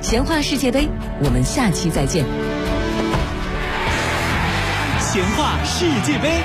闲话世界杯，我们下期再见。 闲话世界杯。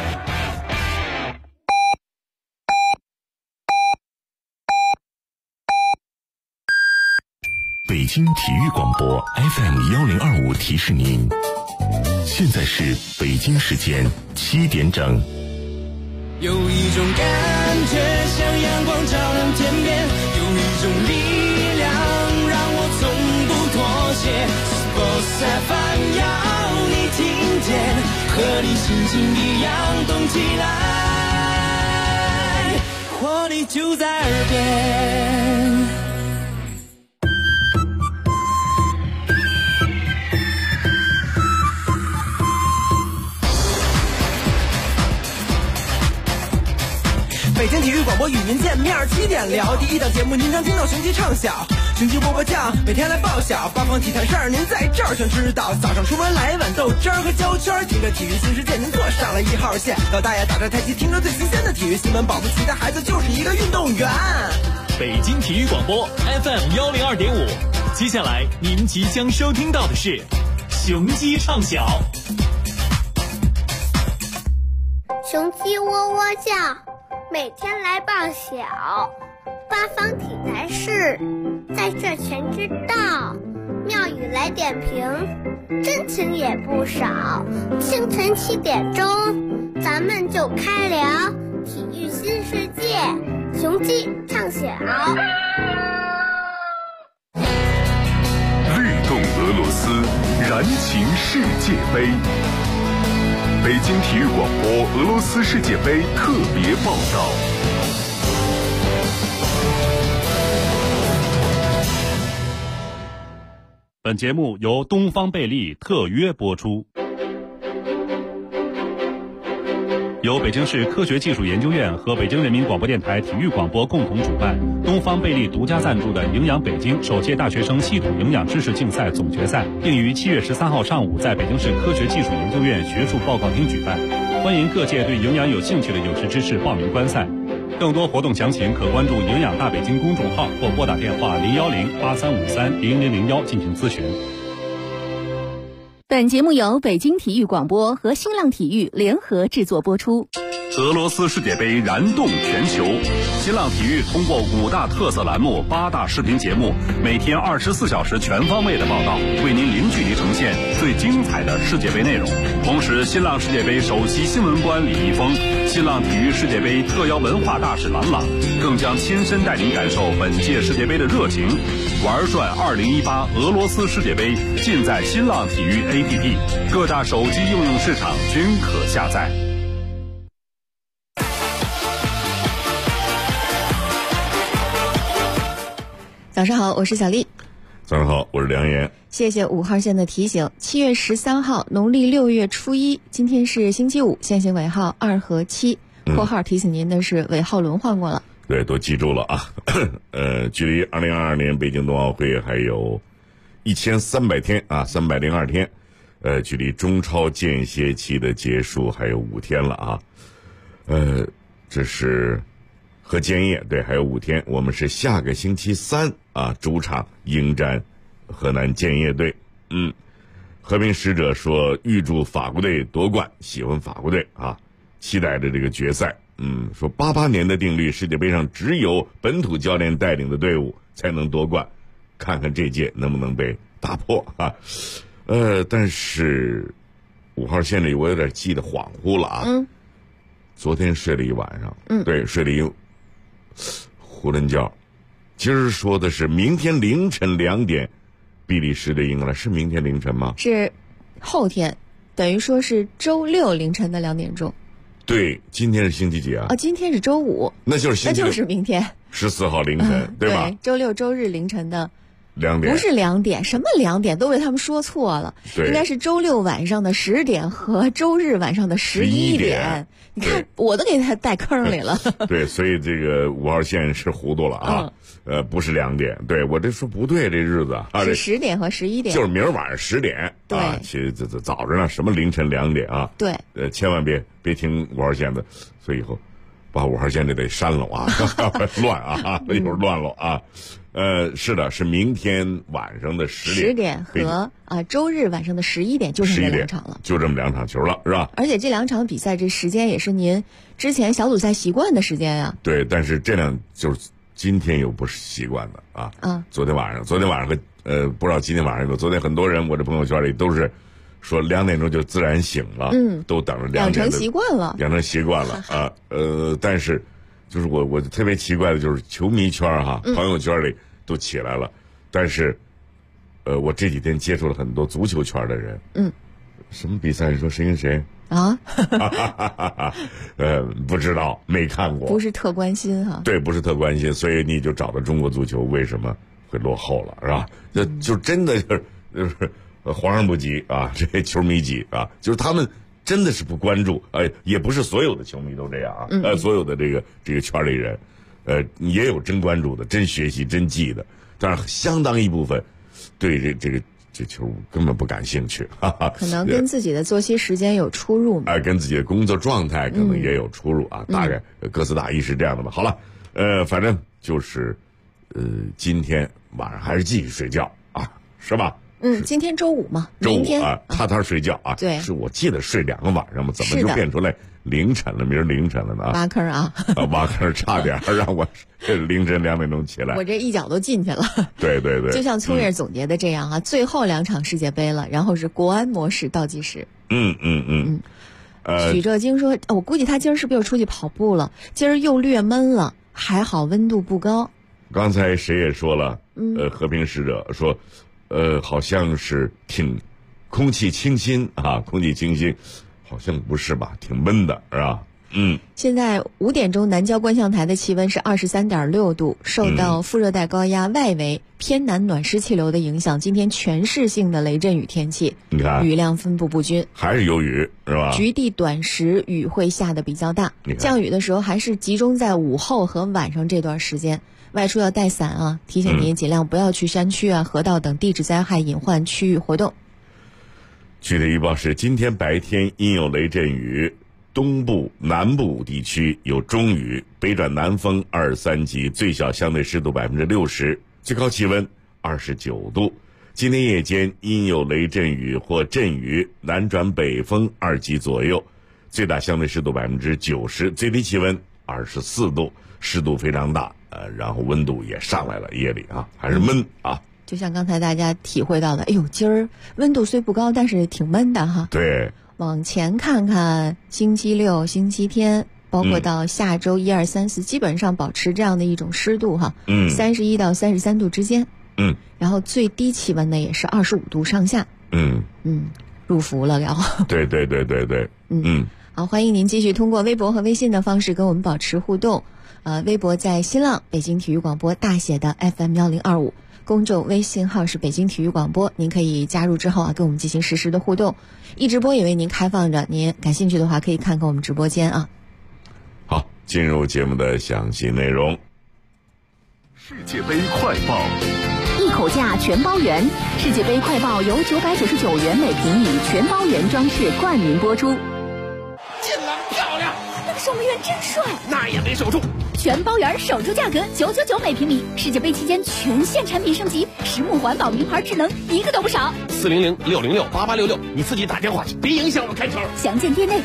北京体育广播 FM1025提示您，现在是北京时间7点整。 有一种感觉像阳光照亮天边，有一种力量让我从不妥协。Sports FM 要你听见，和你心情一样动起来，活力就在耳边。北京体育广播与您见面，7点聊。第一档节目您常听到雄鸡唱晓，雄鸡波波酱每天来报晓，八方体坛事儿您在这儿全知道。早上出门来碗豆汁儿和焦圈，听着体育新世界您坐上了1号线。老大爷打着太极，听着最新鲜的体育新闻，保不齐的孩子就是一个运动员。 北京体育广播 FM102.5，接下来您即将收听到的是雄鸡唱晓。 雄鸡喔喔叫，每天来报晓，八方体坛事在这全知道，妙语来点评，真情也不少。清晨7点钟，咱们就开聊体育新世界，雄鸡唱晓。 律动俄罗斯，燃情世界杯。北京体育广播俄罗斯世界杯特别报道。 本节目由东方贝利特约播出，由北京市科学技术研究院和北京人民广播电台体育广播共同主办，东方贝利独家赞助的营养北京首届大学生系统营养知识竞赛总决赛，并于7月13号上午在北京市科学技术研究院学术报告厅举办。欢迎各界对营养有兴趣的有识之士报名观赛。更多活动详情可关注营养大北京公众号或拨打电话010-8353-0001进行咨询。 本节目由北京体育广播和新浪体育联合制作播出。 俄罗斯世界杯燃动全球，新浪体育通过5大特色栏目、8大视频节目，每天24小时全方位的报道，为您零距离呈现最精彩的世界杯内容。同时，新浪世界杯首席新闻官李易峰、新浪体育世界杯特邀文化大使郎朗，更将亲身带您感受本届世界杯的热情。玩转2018俄罗斯世界杯，尽在新浪体育 APP， 各大手机应用市场均可下载。 早上好，我是小丽。 早上好，我是梁岩。 谢谢5号线的提醒。7月13号，农历6月初1，今天是星期五，限行尾号2和7。括号提醒您的是尾号轮换过了。 对，都记住了啊。距离2022年北京冬奥会还有1300天啊，302天。距离中超间歇期的结束还有5天了啊。这是和建业，对，还有5天。我们是下个星期3啊，主场迎战河南建业队。和平使者说预祝法国队夺冠，喜欢法国队啊，期待着这个决赛。说88年的定律，世界杯上只有本土教练带领的队伍才能夺冠，看看这届能不能被打破啊。但是5号线里我有点记得恍惚了啊。昨天睡了一晚上，对，睡了一囫囵觉。今儿说的是明天凌晨2点，比利时的英格兰，是明天凌晨吗？ 是后天，等于说是周6凌晨的2点钟。 对，今天是星期几啊？ 今天是周5， 那就是明天 14号凌晨，对吧？ 对，周6周日凌晨的 2点， 不是2点，什么2点都被他们说错了，应该是周6晚上的10点和周日晚上的11点。你看，我都给他带坑里了。 对，所以这个5号线是糊涂了啊。不是2点，对，我这说不对，这日子啊， 是10点和11点， 就是明儿晚上10点， 对啊，其实早着呢，什么凌晨2点啊， 对， 千万别听5号线的，所以以后把5号线这得删了啊，乱啊，一会儿乱了啊。 是的，是明天晚上的10 点和周日晚上的11点，就剩这2场了， 就这么2场球了，是吧？ 而且这2场比赛这时间也是您之前小组赛习惯的时间呀。 对，但是就是今天又不是习惯的啊。昨天晚上和不知道今天晚上有，昨天很多人我这朋友圈里都是说2点钟就自然醒了，都等着2点， 养成习惯了啊。但是就是我特别奇怪的就是球迷圈朋友圈里都起来了，但是我这几天接触了很多足球圈的人，什么比赛？你说谁跟谁啊？ 不知道，没看过， 不是特关心哈。 对，不是特关心，所以你就找到中国足球为什么会落后了，是吧？就真的就是皇上不急啊，这球迷急啊，就是他们真的是不关注，也不是所有的球迷都这样啊，所有的这个圈里人，也有真关注的、真学习、真记的，但是相当一部分对这球根本不感兴趣， 可能跟自己的作息时间有出入嘛， 跟自己的工作状态可能也有出入啊，大概各司大意是这样的吧。好了，反正就是今天晚上还是继续睡觉啊，是吧？ 今天周五嘛， 周五啊，踏踏睡觉啊。 对， 是我记得睡2个晚上嘛，怎么就变出来凌晨了？明儿凌晨了呢？ 挖坑啊！ 挖坑，差点让我凌晨2点钟起来。 我这一脚都进去了。 对对对， 就像聪爷总结的这样最后2场世界杯了，然后是国安模式倒计时。许哲京说，我估计他今儿是不是又出去跑步了？今儿又略闷了，还好温度不高。 刚才谁也说了，和平使者说。好像是空气清新啊，空气清新，好像不是吧？挺闷的，是吧？ 现在5点钟南郊观象台的气温是23.6度，受到副热带高压外围偏南暖湿气流的影响，今天全市性的雷阵雨天气， 你看雨量分布不均， 还是有雨是吧？ 局地短时雨会下的比较大，降雨的时候还是集中在午后和晚上这段时间。外出要带伞啊！提醒您尽量不要去山区河道等地质灾害隐患区域活动。 具体预报是：今天白天阴有雷阵雨，东部、南部地区有中雨，北转南风2、3级，最小相对湿度60%，最高气温29度。今天夜间阴有雷阵雨或阵雨，南转北风2级左右，最大相对湿度90%，最低气温24度，湿度非常大。然后温度也上来了，夜里还是闷啊。 就像刚才大家体会到的，哎呦，今儿温度虽不高，但是挺闷的哈。 对。 往前看看，星期六、星期天，包括到下周1、2、3、4，基本上保持这样的一种湿度31到33度之间。然后最低气温呢也是25度上下。入伏了要。 对对对对对。 好，欢迎您继续通过微博和微信的方式跟我们保持互动。微博在新浪北京体育广播大写的 FM1025，公众微信号是北京体育广播，您可以加入之后跟我们进行实时的互动，一直播也为您开放着，您感兴趣的话可以看看我们直播间啊。 好，进入节目的详细内容。 世界杯快报， 一口价全包圆，世界杯快报由999元每平米全包圆装饰冠名播出。 进了，漂亮！ 那个守门员真帅， 那也没守住。 全包圆守住价格999每平米，世界杯期间全线产品升级，实木环保名牌智能一个都不少。 400-606-8866，你自己打电话去，别影响我开球。 详见店内。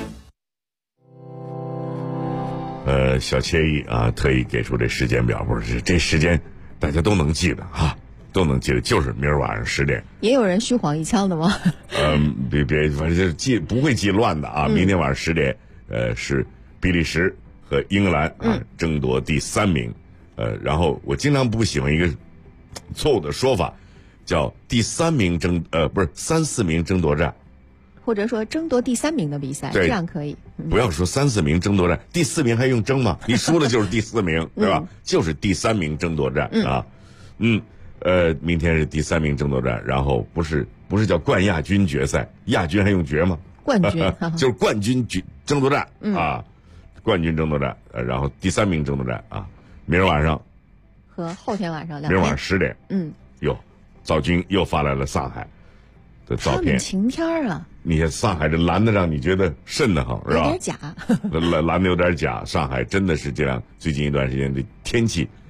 小惬意特意给出这时间表，不是这时间大家都能记得都能记得，就是明儿晚上10点。 也有人虚晃一枪的吗？ 别，反正不会记乱的明天晚上10点，是比利时和英格兰争夺第3名。然后我经常不喜欢一个错误的说法，叫第3名不是3、4名争夺战。 或者说争夺第3名的比赛，这样可以。 不要说3、4名争夺战，第4名还用争吗？你输了就是第4名，对吧？就是第3名争夺战明天是第3名争夺战，然后不是叫冠亚军决赛，亚军还用决吗？ 冠军就是冠军争夺战冠军争夺战，然后第3名争夺战明儿晚上和后天晚上2天， 明儿晚上10点，赵军又发来了上海的照片， 他们晴天你看上海这蓝的让你觉得瘆得慌，是吧？ 有点假， 蓝的有点假。上海真的是这样，最近一段时间的天气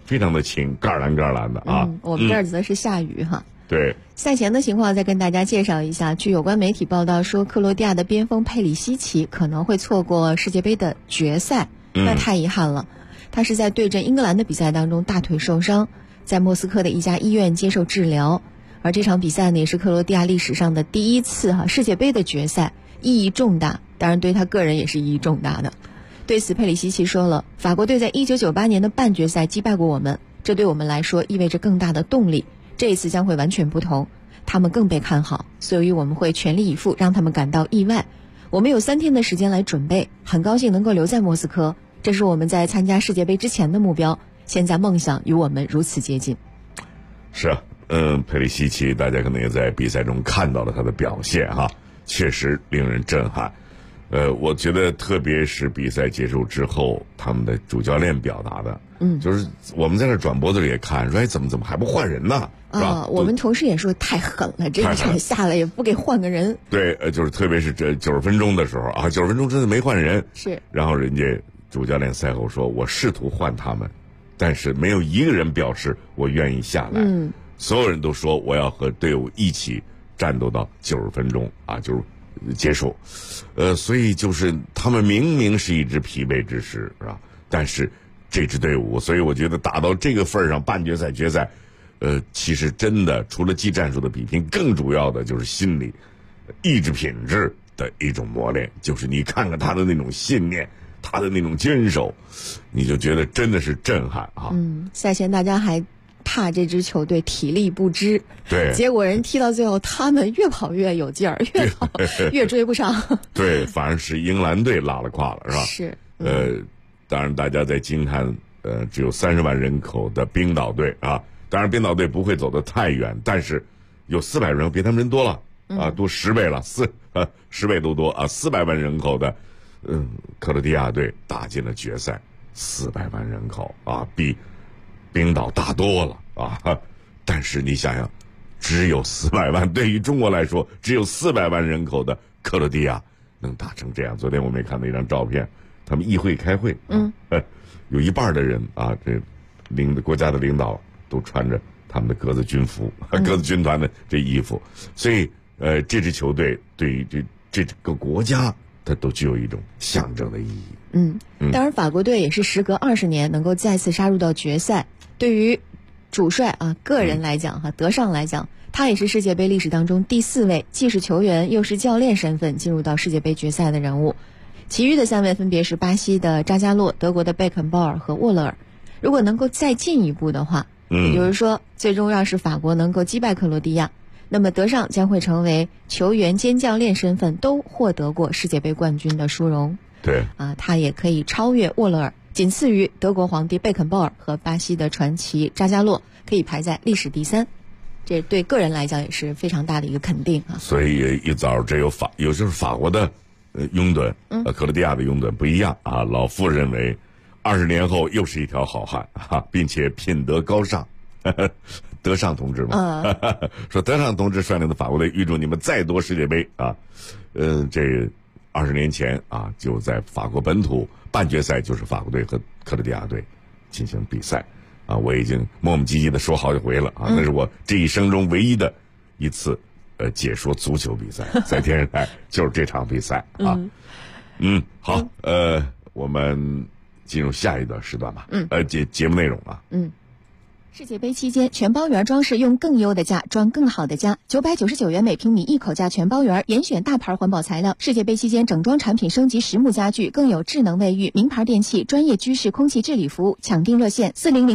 非常的晴，盖蓝盖蓝的啊。 我们这儿则是下雨哈。 对， 赛前的情况再跟大家介绍一下。据有关媒体报道说，克罗地亚的边锋佩里西奇可能会错过世界杯的决赛，那太遗憾了。他是在对阵英格兰的比赛当中大腿受伤，在莫斯科的一家医院接受治疗。而这场比赛呢，也是克罗地亚历史上的第一次世界杯的决赛，意义重大，当然对他个人也是意义重大的。对此，佩里西奇说了，法国队在1998年的半决赛击败过我们，这对我们来说意味着更大的动力，这一次将会完全不同，他们更被看好，所以我们会全力以赴让他们感到意外。我们有3天的时间来准备，很高兴能够留在莫斯科，这是我们在参加世界杯之前的目标，现在梦想与我们如此接近。 是啊，佩里西奇大家可能也在比赛中看到了他的表现哈，确实令人震撼。我觉得特别是比赛结束之后，他们的主教练表达的，就是我们在这转播的时候也看说，怎么还不换人呢？是吧？ 我们同事也说太狠了，这一场下来也不给换个人。 对，就是特别是这90分钟的时候啊，90分钟真的没换人。 是。 然后人家主教练赛后说，我试图换他们，但是没有一个人表示我愿意下来。所有人都说我要和队伍一起战斗到90分钟啊，就是结束。所以就是他们明明是一支疲惫之师，是吧？但是这支队伍，所以我觉得打到这个份上，半决赛、决赛，其实真的除了技战术的比拼，更主要的就是心理、意志品质的一种磨练。就是你看看他的那种信念，他的那种坚守，你就觉得真的是震撼啊！ 赛前大家还怕这支球队体力不支， 对， 结果人踢到最后，他们越跑越有劲儿，越跑越追不上。 对，反而是英格兰队拉了胯了，是吧？ 是。 当然大家在惊叹，只有30万人口的冰岛队啊，当然冰岛队不会走得太远，但是有400人，比他们人多了啊，多10倍了，10倍都多啊，400万人口的，克罗地亚队打进了决赛，400万人口啊，比冰岛大多了啊，但是你想想，只有400万，对于中国来说，只有400万人口的克罗地亚能打成这样。昨天我们也看到一张照片，他们议会开会，有一半的人啊，这国家的领导都穿着他们的格子军服，格子军团的这衣服，所以这支球队对于这个国家，它都具有一种象征的意义。 当然法国队也是时隔20年能够再次杀入到决赛，对于主帅个人来讲德尚来讲，他也是世界杯历史当中第4位既是球员又是教练身份进入到世界杯决赛的人物。其余的3位分别是巴西的扎加洛、德国的贝肯鲍尔和沃勒尔。如果能够再进一步的话，也就是说最终要是法国能够击败克罗地亚，那么德尚将会成为球员兼教练身份都获得过世界杯冠军的殊荣。 对他也可以超越沃勒尔，仅次于德国皇帝贝肯鲍尔和巴西的传奇扎加洛，可以排在历史第3。这对个人来讲也是非常大的一个肯定啊。 所以一早这有就是法国的拥趸，克罗地亚的拥趸不一样啊。老傅认为20年后又是一条好汉啊，并且品德高尚。德尚同志嘛，说德尚同志率领的法国队预祝你们再夺世界杯啊。这20年前啊，就在法国本土半决赛，就是法国队和克罗地亚队进行比赛啊。我已经磨磨唧唧的说好几回了啊，那是我这一生中唯一的一次解说足球比赛，在电视台就是这场比赛啊。好，我们进入下一段时段吧。节目内容啊。 世界杯期间，全包圆装饰用更优的价装更好的家，999元每平米一口价全包圆，严选大牌环保材料。世界杯期间整装产品升级实木家具，更有智能卫浴、名牌电器、专业居室空气治理服务。抢订热线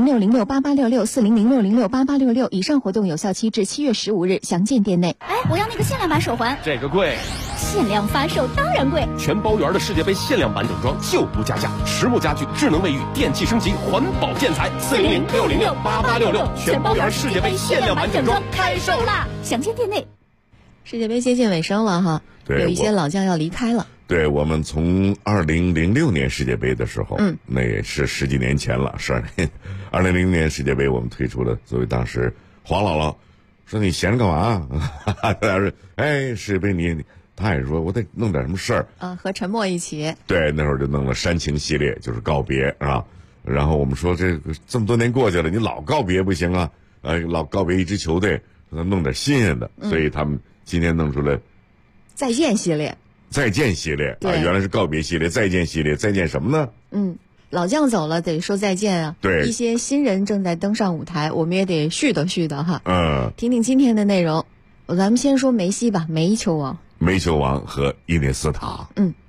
4006068866，4006068866。以上活动有效期至7月15日，详见店内。 我要那个限量版手环。 这个贵。 限量发售当然贵。 全包圆的世界杯限量版整装就不加价，实木家具、智能卫浴、电器升级、环保建材。4006068866，全包圆世界杯限量版整装开售啦！ 详见店内。 世界杯接近尾声了哈，有一些老将要离开了。 对，我们从2006年世界杯的时候，那也是10几年前了，12年。2006年世界杯我们推出了，作为当时黄姥姥说你闲着干嘛？他说世界杯他也说我得弄点什么事儿和陈默一起。 对，那会儿就弄了煽情系列，就是告别啊。 然后我们说这么多年过去了，你老告别不行啊，老告别一支球队，弄点新鲜的，所以他们今天弄出了再见系列。 再见系列啊，原来是告别系列，再见系列，再见什么呢？ 老将走了，得说再见啊。 对， 一些新人正在登上舞台，我们也得絮叨哈。听听今天的内容。咱们先说梅西吧，梅球王。 梅球王和伊涅斯塔。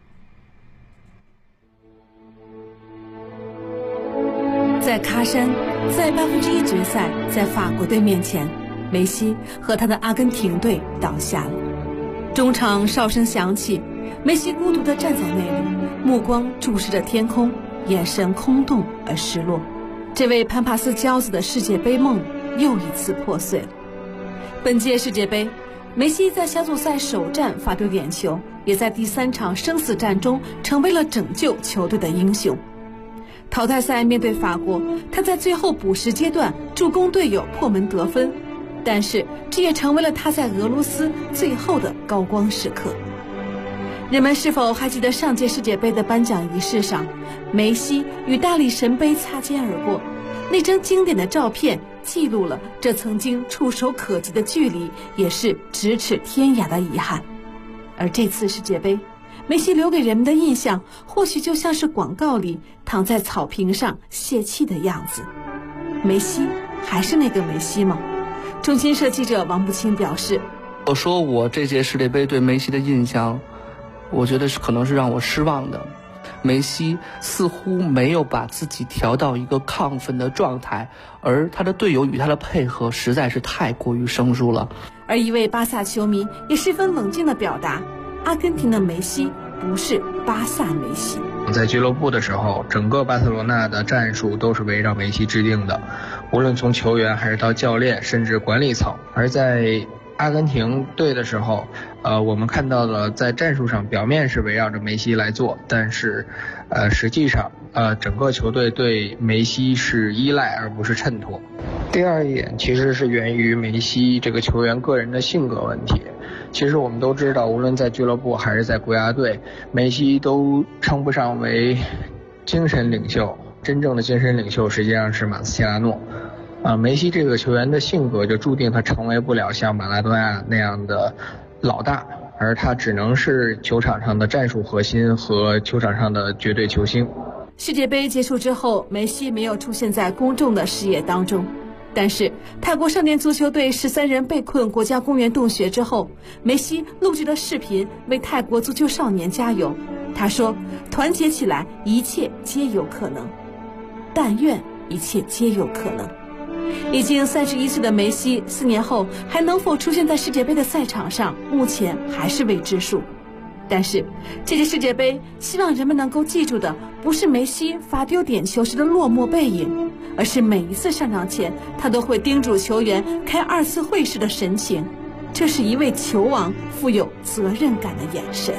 在喀山，在1/8决赛，在法国队面前，梅西和他的阿根廷队倒下了。中场哨声响起，梅西孤独地站在那里，目光注视着天空，眼神空洞而失落。这位潘帕斯骄子的世界杯梦又一次破碎了。本届世界杯，梅西在小组赛首战罚丢点球，也在第3场生死战中成为了拯救球队的英雄。淘汰赛面对法国，他在最后补时阶段助攻队友破门得分，但是这也成为了他在俄罗斯最后的高光时刻。人们是否还记得上届世界杯的颁奖仪式上，梅西与大力神杯擦肩而过？那张经典的照片记录了这曾经触手可及的距离，也是咫尺天涯的遗憾。而这次世界杯，梅西留给人们的印象或许就像是广告里躺在草坪上泄气的样子。梅西还是那个梅西吗？中新社记者王步清表示， 我说我这届世界杯对梅西的印象，我觉得可能是让我失望的。梅西似乎没有把自己调到一个亢奋的状态，而他的队友与他的配合实在是太过于生疏了。 而一位巴萨球迷也十分冷静地表达，阿根廷的梅西不是巴萨梅西。 在俱乐部的时候，整个巴塞罗那的战术都是围绕梅西制定的，无论从球员还是到教练甚至管理层。而在阿根廷队的时候，我们看到了在战术上表面是围绕着梅西来做，但是实际上整个球队对梅西是依赖而不是衬托。第二一点其实是源于梅西这个球员个人的性格问题。其实我们都知道，无论在俱乐部还是在国家队，梅西都称不上为精神领袖，真正的精神领袖实际上是马斯切拉诺。梅西这个球员的性格就注定他成为不了像马拉多纳那样的老大，而他只能是球场上的战术核心和球场上的绝对球星。 世界杯结束之后，梅西没有出现在公众的视野当中，但是泰国少年足球队13人被困国家公园洞穴之后，梅西录制了视频为泰国足球少年加油。他说，团结起来，一切皆有可能，但愿一切皆有可能。已经31岁的梅西4年后还能否出现在世界杯的赛场上，目前还是未知数。但是这届世界杯，希望人们能够记住的不是梅西罚丢点球时的落寞背影，而是每一次上场前他都会叮嘱球员开2次会时的神情。这是一位球王富有责任感的眼神。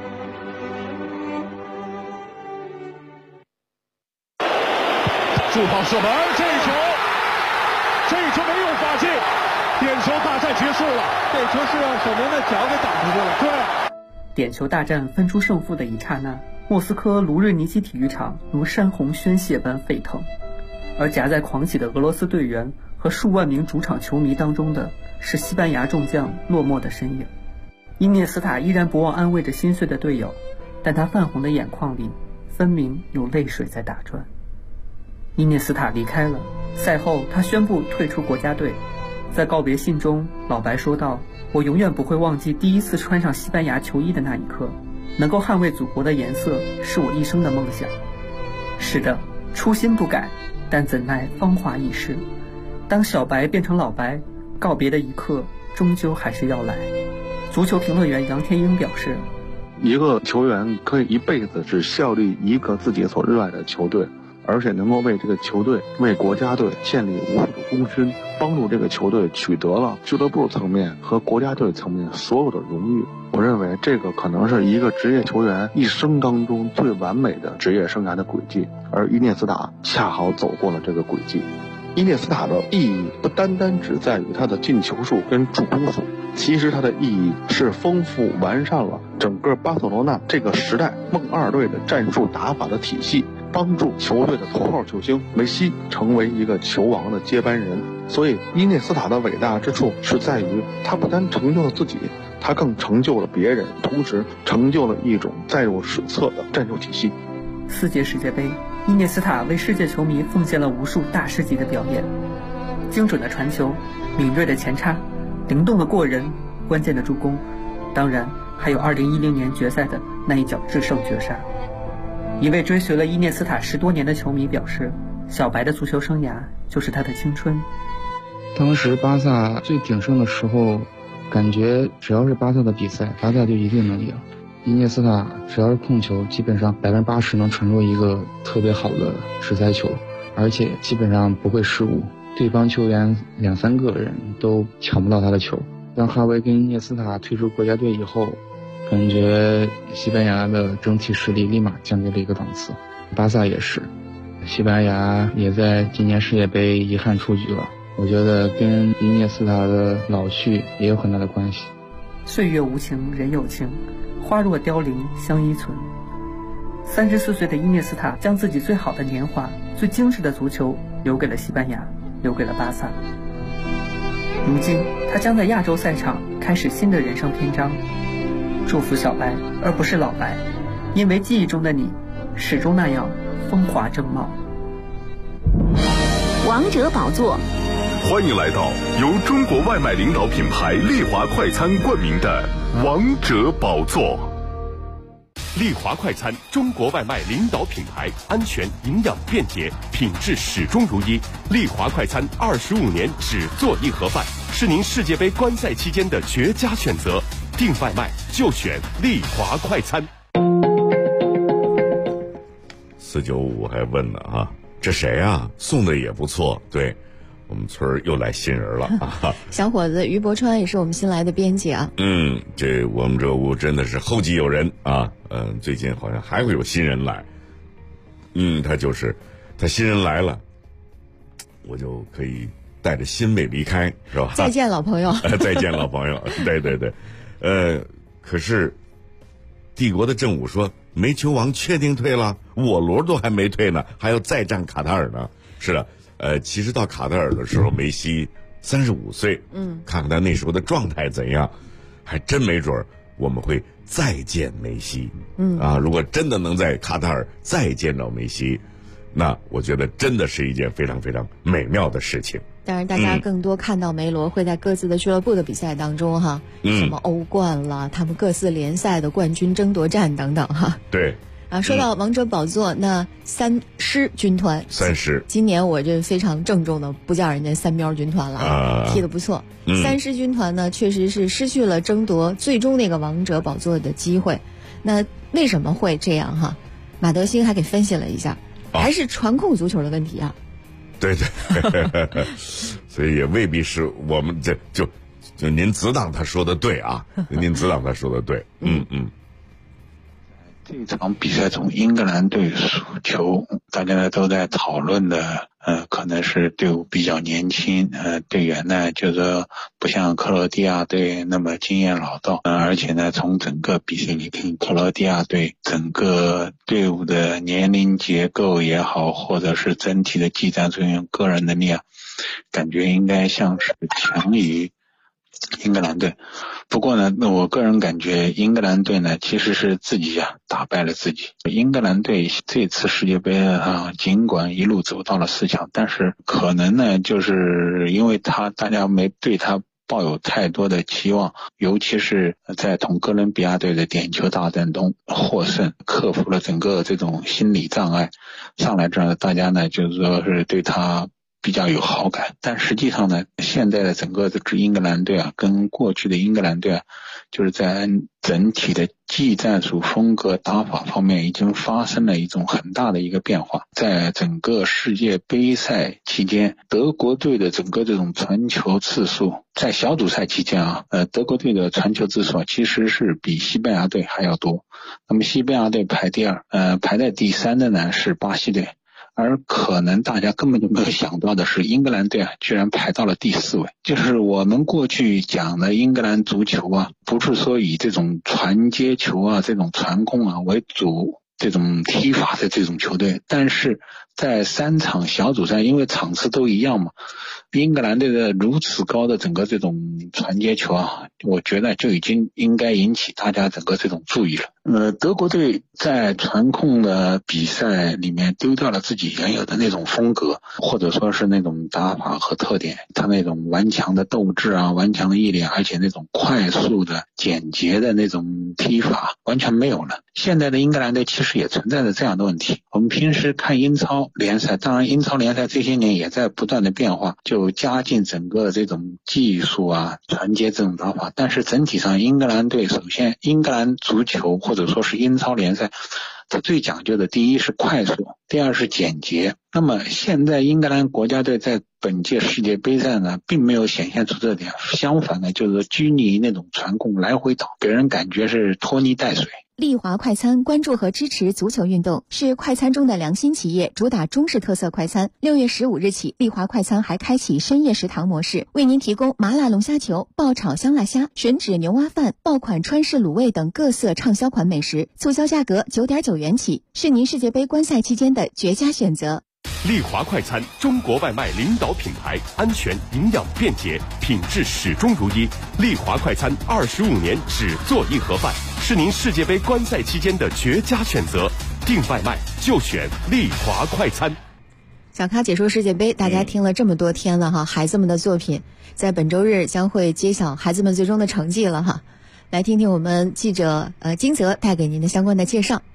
助跑射门，这一球没有罚进，点球大战结束了。这球是让守门的脚给挡出去了。对， 点球大战分出胜负的一刹那，莫斯科卢日尼基体育场如山洪宣泄般沸腾，而夹在狂喜的俄罗斯队员和数万名主场球迷当中的是西班牙众将落寞的身影。伊涅斯塔依然不忘安慰着心碎的队友，但他泛红的眼眶里分明有泪水在打转。伊涅斯塔离开了，赛后他宣布退出国家队。在告别信中，老白说道，我永远不会忘记第一次穿上西班牙球衣的那一刻，能够捍卫祖国的颜色是我一生的梦想。是的，初心不改，但怎奈芳华易逝。当小白变成老白，告别的一刻终究还是要来。足球评论员杨天英表示， 一个球员可以一辈子只效力一个自己所热爱的球队，而且能够为这个球队、为国家队建立无数的功勋，帮助这个球队取得了俱乐部层面和国家队层面所有的荣誉。我认为这个可能是一个职业球员一生当中最完美的职业生涯的轨迹，而伊涅斯塔恰好走过了这个轨迹。伊涅斯塔的意义不单单只在于他的进球数跟助攻数，其实它的意义是丰富完善了整个巴塞罗那这个时代梦二队的战术打法的体系， 帮助球队的头号球星梅西成为一个球王的接班人。所以伊涅斯塔的伟大之处是在于，他不单成就了自己，他更成就了别人，同时成就了一种载入史册的战术体系。 4届世界杯，伊涅斯塔为世界球迷奉献了无数大师级的表演，精准的传球，敏锐的前插，灵动的过人，关键的助攻，当然还有2010年决赛的那一脚制胜绝杀。一位追随了伊涅斯塔10多年的球迷表示，小白的足球生涯就是他的青春。 当时巴萨最鼎盛的时候，感觉只要是巴萨的比赛，巴萨就一定能赢。伊涅斯塔只要是控球，基本上80%能传出一个特别好的直塞球，而且基本上不会失误，对方球员2-3个人都抢不到他的球。当哈维跟伊涅斯塔退出国家队以后，感觉西班牙的整体实力立马降低了一个档次。巴萨也是，西班牙也在今年世界杯遗憾出局了，我觉得跟伊涅斯塔的老去也有很大的关系。 岁月无情人有情，花若凋零香依存。34岁的伊涅斯塔将自己最好的年华、最精致的足球留给了西班牙，留给了巴萨。如今他将在亚洲赛场开始新的人生篇章。祝福小白而不是老白，因为记忆中的你始终那样风华正茂。 王者宝座， 欢迎来到由中国外卖领导品牌丽华快餐冠名的王者宝座。 丽华快餐，中国外卖领导品牌，安全、营养、便捷，品质始终如一。丽华快餐25年只做一盒饭，是您世界杯观赛期间的绝佳选择。订外卖就选丽华快餐。 495还问呢啊，这谁啊？送的也不错。对，我们村又来新人了啊！ 小伙子于伯川也是我们新来的编辑啊。 这我们这屋真的是后继有人啊。最近好像还会有新人来。他新人来了，我就可以带着欣慰离开，是吧？ 再见老朋友。 再见老朋友。对对对。可是帝国的政务说煤球王确定退了，我罗都还没退呢，还要再战卡塔尔呢。是的，其实到卡塔尔的时候，梅西35岁，看看他那时候的状态怎样，还真没准我们会再见梅西。如果真的能在卡塔尔再见到梅西，那我觉得真的是一件非常非常美妙的事情。 当然大家更多看到梅罗会在各自的俱乐部的比赛当中哈，什么欧冠啦，他们各自联赛的冠军争夺战等等哈。 对啊，说到王者宝座，那三狮军团，今年我这非常郑重的不叫人家三喵军团了，踢得不错。三狮军团呢，确实是失去了争夺最终那个王者宝座的机会。那为什么会这样哈？马德兴还给分析了一下，还是传控足球的问题啊。 对对，所以也未必是我们就您只当他说的对啊，您只当他说的对， 这场比赛中，英格兰队输球，大家呢都在讨论的，可能是队伍比较年轻，队员呢就是不像克罗地亚队那么经验老道，而且呢从整个比赛里看，克罗地亚队整个队伍的年龄结构也好，或者是整体的技战术员个人能力啊，感觉应该像是强于英格兰队。不过呢，我个人感觉英格兰队呢其实是自己打败了自己。英格兰队这次世界杯尽管一路走到了4强，但是可能呢就是因为大家没对他抱有太多的期望，尤其是在同哥伦比亚队的点球大战中获胜，克服了整个这种心理障碍，上来这儿大家呢就是说是对他比较有好感。但实际上呢，现在的整个这支英格兰队跟过去的英格兰队就是在整体的技战术风格打法方面已经发生了一种很大的一个变化。在整个世界杯赛期间，德国队的整个这种传球次数，在小组赛期间德国队的传球次数其实是比西班牙队还要多。那么西班牙队排第二，排在第3的呢是巴西队。而可能大家根本就没有想到的是，英格兰队居然排到了第4位。就是我们过去讲的英格兰足球不是说以这种传接球这种传控为主这种踢法的这种球队，但是在3场小组赛，因为场次都一样嘛，英格兰队的如此高的整个这种传接球啊，我觉得就已经应该引起大家整个这种注意了。德国队在传控的比赛里面丢掉了自己原有的那种风格，或者说是那种打法和特点，他那种顽强的斗志啊，顽强的毅力，而且那种快速的简洁的那种踢法完全没有了。现在的英格兰队其实也存在着这样的问题。我们平时看英超联赛，当然英超联赛这些年也在不断的变化，就加进整个这种技术啊，传接这种打法，但是整体上英格兰队，首先英格兰足球或者说是英超联赛，它最讲究的第一是快速，第二是简洁。那么现在英格兰国家队在本届世界杯赛呢，并没有显现出这点，相反呢，就是拘泥于那种传控来回倒，给人感觉是拖泥带水。 丽华快餐关注和支持足球运动，是快餐中的良心企业，主打中式特色快餐。6月15日起，丽华快餐还开启深夜食堂模式，为您提供麻辣龙虾球、爆炒香辣虾、吮指牛蛙饭、爆款川式卤味等各色畅销款美食，促销价格9.9元起，是您世界杯观赛期间的绝佳选择。 丽华快餐，中国外卖领导品牌，安全、营养、便捷，品质始终如一。丽华快餐25年只做一盒饭，是您世界杯观赛期间的绝佳选择。订外卖就选丽华快餐。 小咖解说世界杯，大家听了这么多天了哈，孩子们的作品在本周日将会揭晓孩子们最终的成绩了哈。来听听我们记者金泽带给您的相关的介绍。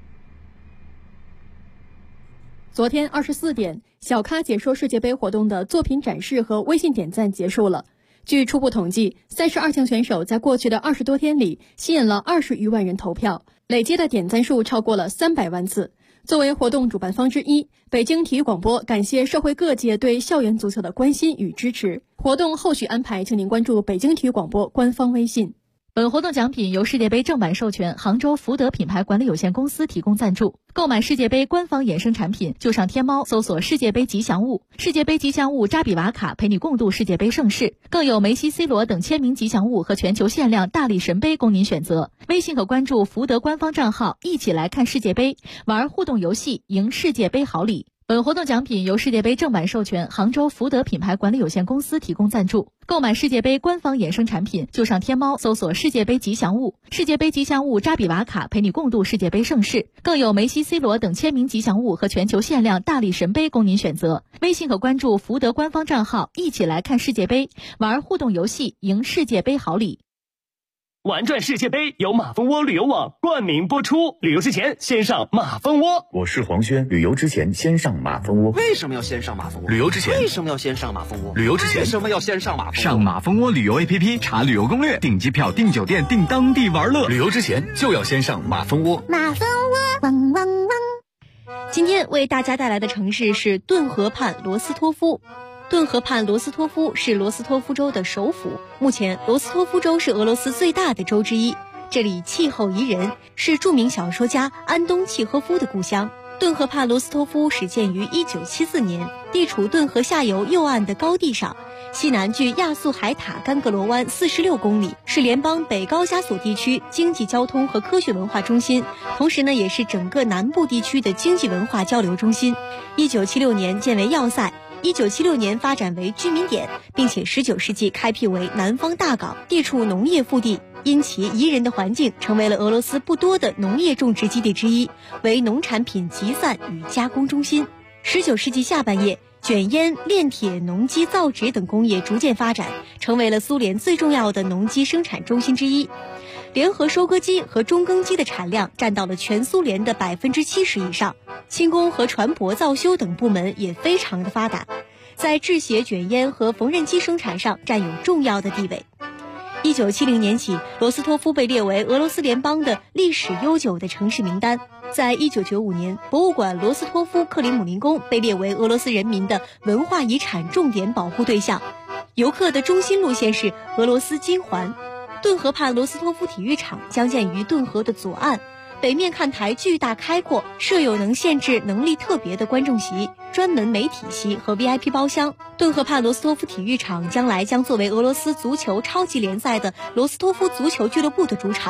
昨天24点，小咖解说世界杯活动的作品展示和微信点赞结束了。据初步统计，32强选手在过去的20多天里吸引了20余万人投票，累计的点赞数超过了300万次。作为活动主办方之一，北京体育广播感谢社会各界对校园足球的关心与支持。活动后续安排，请您关注北京体育广播官方微信。 本活动奖品由世界杯正版授权杭州福德品牌管理有限公司提供赞助。购买世界杯官方衍生产品，就上天猫搜索世界杯吉祥物，世界杯吉祥物扎比瓦卡陪你共度世界杯盛世，更有梅西、C 罗等签名吉祥物和全球限量大力神杯供您选择。微信和关注福德官方账号，一起来看世界杯，玩互动游戏，赢世界杯好礼。本活动奖品由世界杯正版授权杭州福德品牌管理有限公司提供赞助。购买世界杯官方衍生产品，就上天猫搜索世界杯吉祥物，世界杯吉祥物扎比瓦卡陪你共度世界杯盛世，更有梅西、C 罗等签名吉祥物和全球限量大力神杯供您选择。微信和关注福德官方账号，一起来看世界杯，玩互动游戏，赢世界杯好礼。 玩转世界杯由马蜂窝旅游网冠名播出，旅游之前先上马蜂窝。 我是黄轩，旅游之前先上马蜂窝。 为什么要先上马蜂窝？ 旅游之前为什么要先上马蜂窝？ 旅游之前为什么要先上马蜂窝？ 上马蜂窝旅游 APP 查旅游攻略，订机票、订酒店、订当地玩乐。旅游之前就要先上马蜂窝。 马蜂窝，汪汪汪！ 今天为大家带来的城市是顿河畔罗斯托夫。顿河畔罗斯托夫是罗斯托夫州的首府，目前罗斯托夫州是俄罗斯最大的州之一。这里气候宜人，是著名小说家安东契诃夫的故乡。顿河畔罗斯托夫始建于1974年，地处顿河下游右岸的高地上，西南距亚速海塔甘格罗湾46公里，是联邦北高加索地区经济交通和科学文化中心，同时呢也是整个南部地区的经济文化交流中心。1976年建为要塞，1976年发展为居民点，并且19世纪开辟为南方大港，地处农业腹地，因其宜人的环境，成为了俄罗斯不多的农业种植基地之一，为农产品集散与加工中心。19世纪下半叶，卷烟、炼铁、农机造纸等工业逐渐发展，成为了苏联最重要的农机生产中心之一。联合收割机和中耕机的产量占到了全苏联的70%以上，轻工和船舶造修等部门也非常的发达，在制鞋、卷烟和缝纫机生产上占有重要的地位。1970年起，罗斯托夫被列为俄罗斯联邦的历史悠久的城市名单。在1995年，博物馆罗斯托夫克里姆林宫被列为俄罗斯人民的文化遗产重点保护对象。游客的中心路线是俄罗斯金环。顿河畔罗斯托夫体育场将建于顿河的左岸，北面看台巨大开阔，设有能限制能力特别的观众席、专门媒体席和 VIP 包厢。顿河畔罗斯托夫体育场将来将作为俄罗斯足球超级联赛的罗斯托夫足球俱乐部的主场。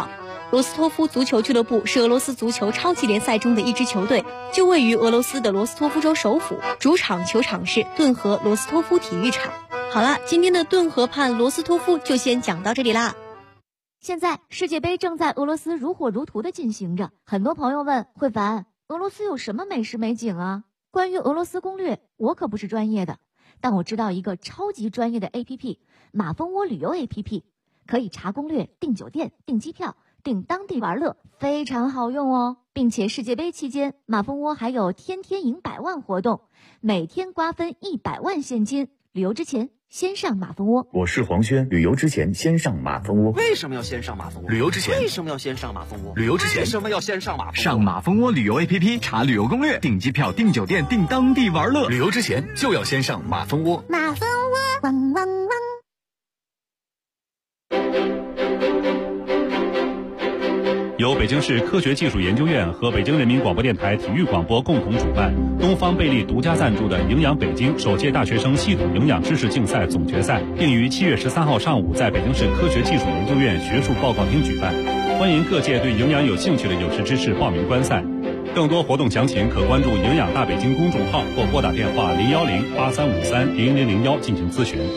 罗斯托夫足球俱乐部是俄罗斯足球超级联赛中的一支球队，就位于俄罗斯的罗斯托夫州首府，主场球场是顿河罗斯托夫体育场。好了，今天的顿河畔罗斯托夫就先讲到这里啦。 现在世界杯正在俄罗斯如火如荼的进行着，很多朋友问慧凡，俄罗斯有什么美食美景啊？关于俄罗斯攻略，我可不是专业的，但我知道一个超级专业的 APP， 马蜂窝旅游 APP， 可以查攻略、订酒店、订机票、订当地玩乐，非常好用哦。并且世界杯期间，马蜂窝还有天天赢100万活动，每天瓜分100万现金。旅游之前先上马蜂窝。 我是黄轩，旅游之前先上马蜂窝。 为什么要先上马蜂窝？ 旅游之前为什么要先上马蜂窝？ 旅游之前为什么要先上马蜂窝？ 上马蜂窝旅游 APP 查旅游攻略，订机票、订酒店、订当地玩乐。旅游之前就要先上马蜂窝。 马蜂窝，汪汪汪。 由北京市科学技术研究院和北京人民广播电台体育广播共同主办，东方贝利独家赞助的营养北京首届大学生系统营养知识竞赛总决赛，并于7月13号上午在北京市科学技术研究院学术报告厅举办。欢迎各界对营养有兴趣的有识之士报名观赛。更多活动详情可关注营养大北京公众号或拨打电话010-8353-0001进行咨询。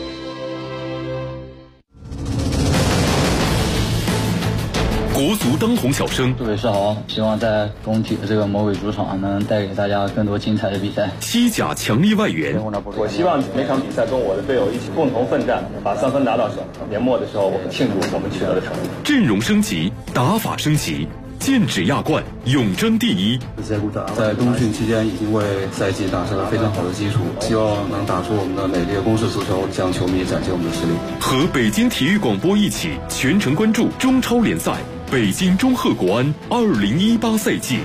国足当红小生， 各位是好，希望在中体的这个魔鬼主场能带给大家更多精彩的比赛。 西甲强力外援， 我希望每场比赛跟我的队友一起共同奋战，把3分拿到手。年末的时候，我们庆祝我们取得的成绩。 阵容升级，打法升级，剑指亚冠，永争第一。 在冬训期间已经为赛季打下了非常好的基础，希望能打出我们的美丽的攻势足球，向球迷展现我们的实力。 和北京体育广播一起全程关注中超联赛。北京中赫国安2018赛季。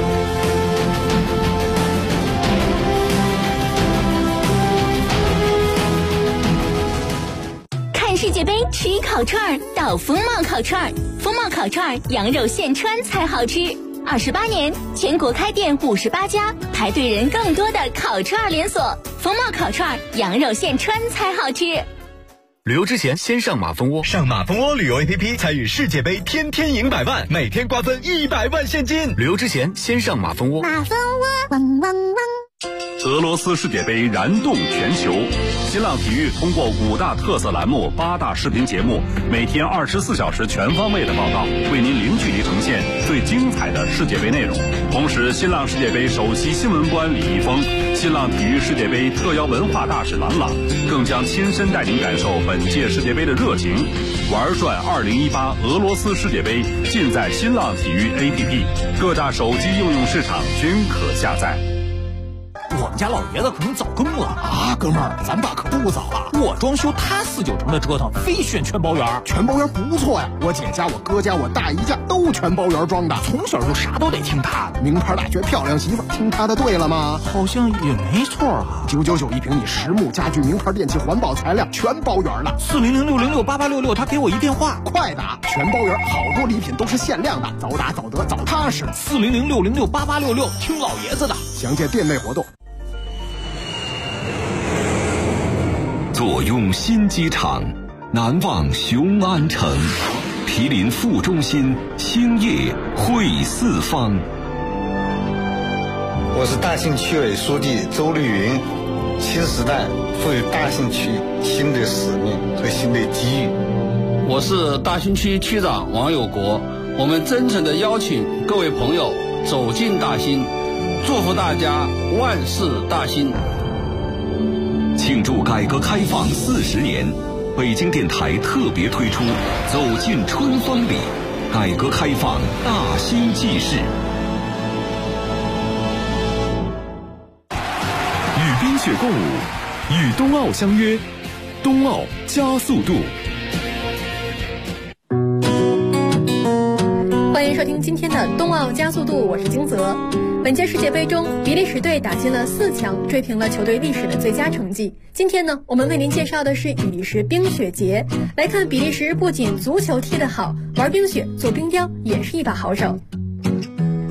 看世界杯吃烤串到风貌烤串，风貌烤串羊肉现穿才好吃。28年，全国开店58家，排队人更多的烤串连锁。风貌烤串羊肉现穿才好吃。 旅游之前先上马蜂窝，上马蜂窝旅游 APP 参与世界杯，天天赢100万，每天瓜分100万现金。旅游之前先上马蜂窝。 马蜂窝，汪汪汪。 俄罗斯世界杯燃动全球，新浪体育通过5大特色栏目、8大视频节目，每天24小时全方位的报道，为您零距离呈现最精彩的世界杯内容。同时，新浪世界杯首席新闻官李易峰、新浪体育世界杯特邀文化大使郎朗，更将亲身带您感受本届世界杯的热情。玩转2018俄罗斯世界杯，尽在新浪体育 APP， 各大手机应用市场均可下载。 我们家老爷子可能早更了啊，哥们儿，咱爸可不早啊！我装修他4、9成的折腾，非选全包圆。全包圆不错呀，我姐家、我哥家、我大姨家都全包圆装的，从小就啥都得听他的。名牌大学漂亮媳妇，听他的对了吗？好像也没错啊。999一平米，实木家具、名牌电器、环保材料，全包圆了。400-606-8866，他给我一电话，快打！全包圆，好多礼品都是限量的，早打早得早踏实。400-606-8866，听老爷子的。详见店内活动。 坐拥新机场，难忘雄安城，毗邻副中心，兴业汇四方。 我是大兴区委书记周绿云，新时代赋予大兴区新的使命和新的机遇。 我是大兴区区长王有国，我们真诚地邀请各位朋友走进大兴，祝福大家万事大兴。 庆祝改革开放40年，北京电台特别推出走进春风里，改革开放大兴纪事。与冰雪共舞，与冬奥相约，冬奥加速度。 欢迎收听今天的冬奥加速度，我是金泽。本届世界杯中，比利时队打进了4强，追平了球队历史的最佳成绩。今天呢，我们为您介绍的是比利时冰雪节。来看比利时不仅足球踢得好，玩冰雪做冰雕也是一把好手。比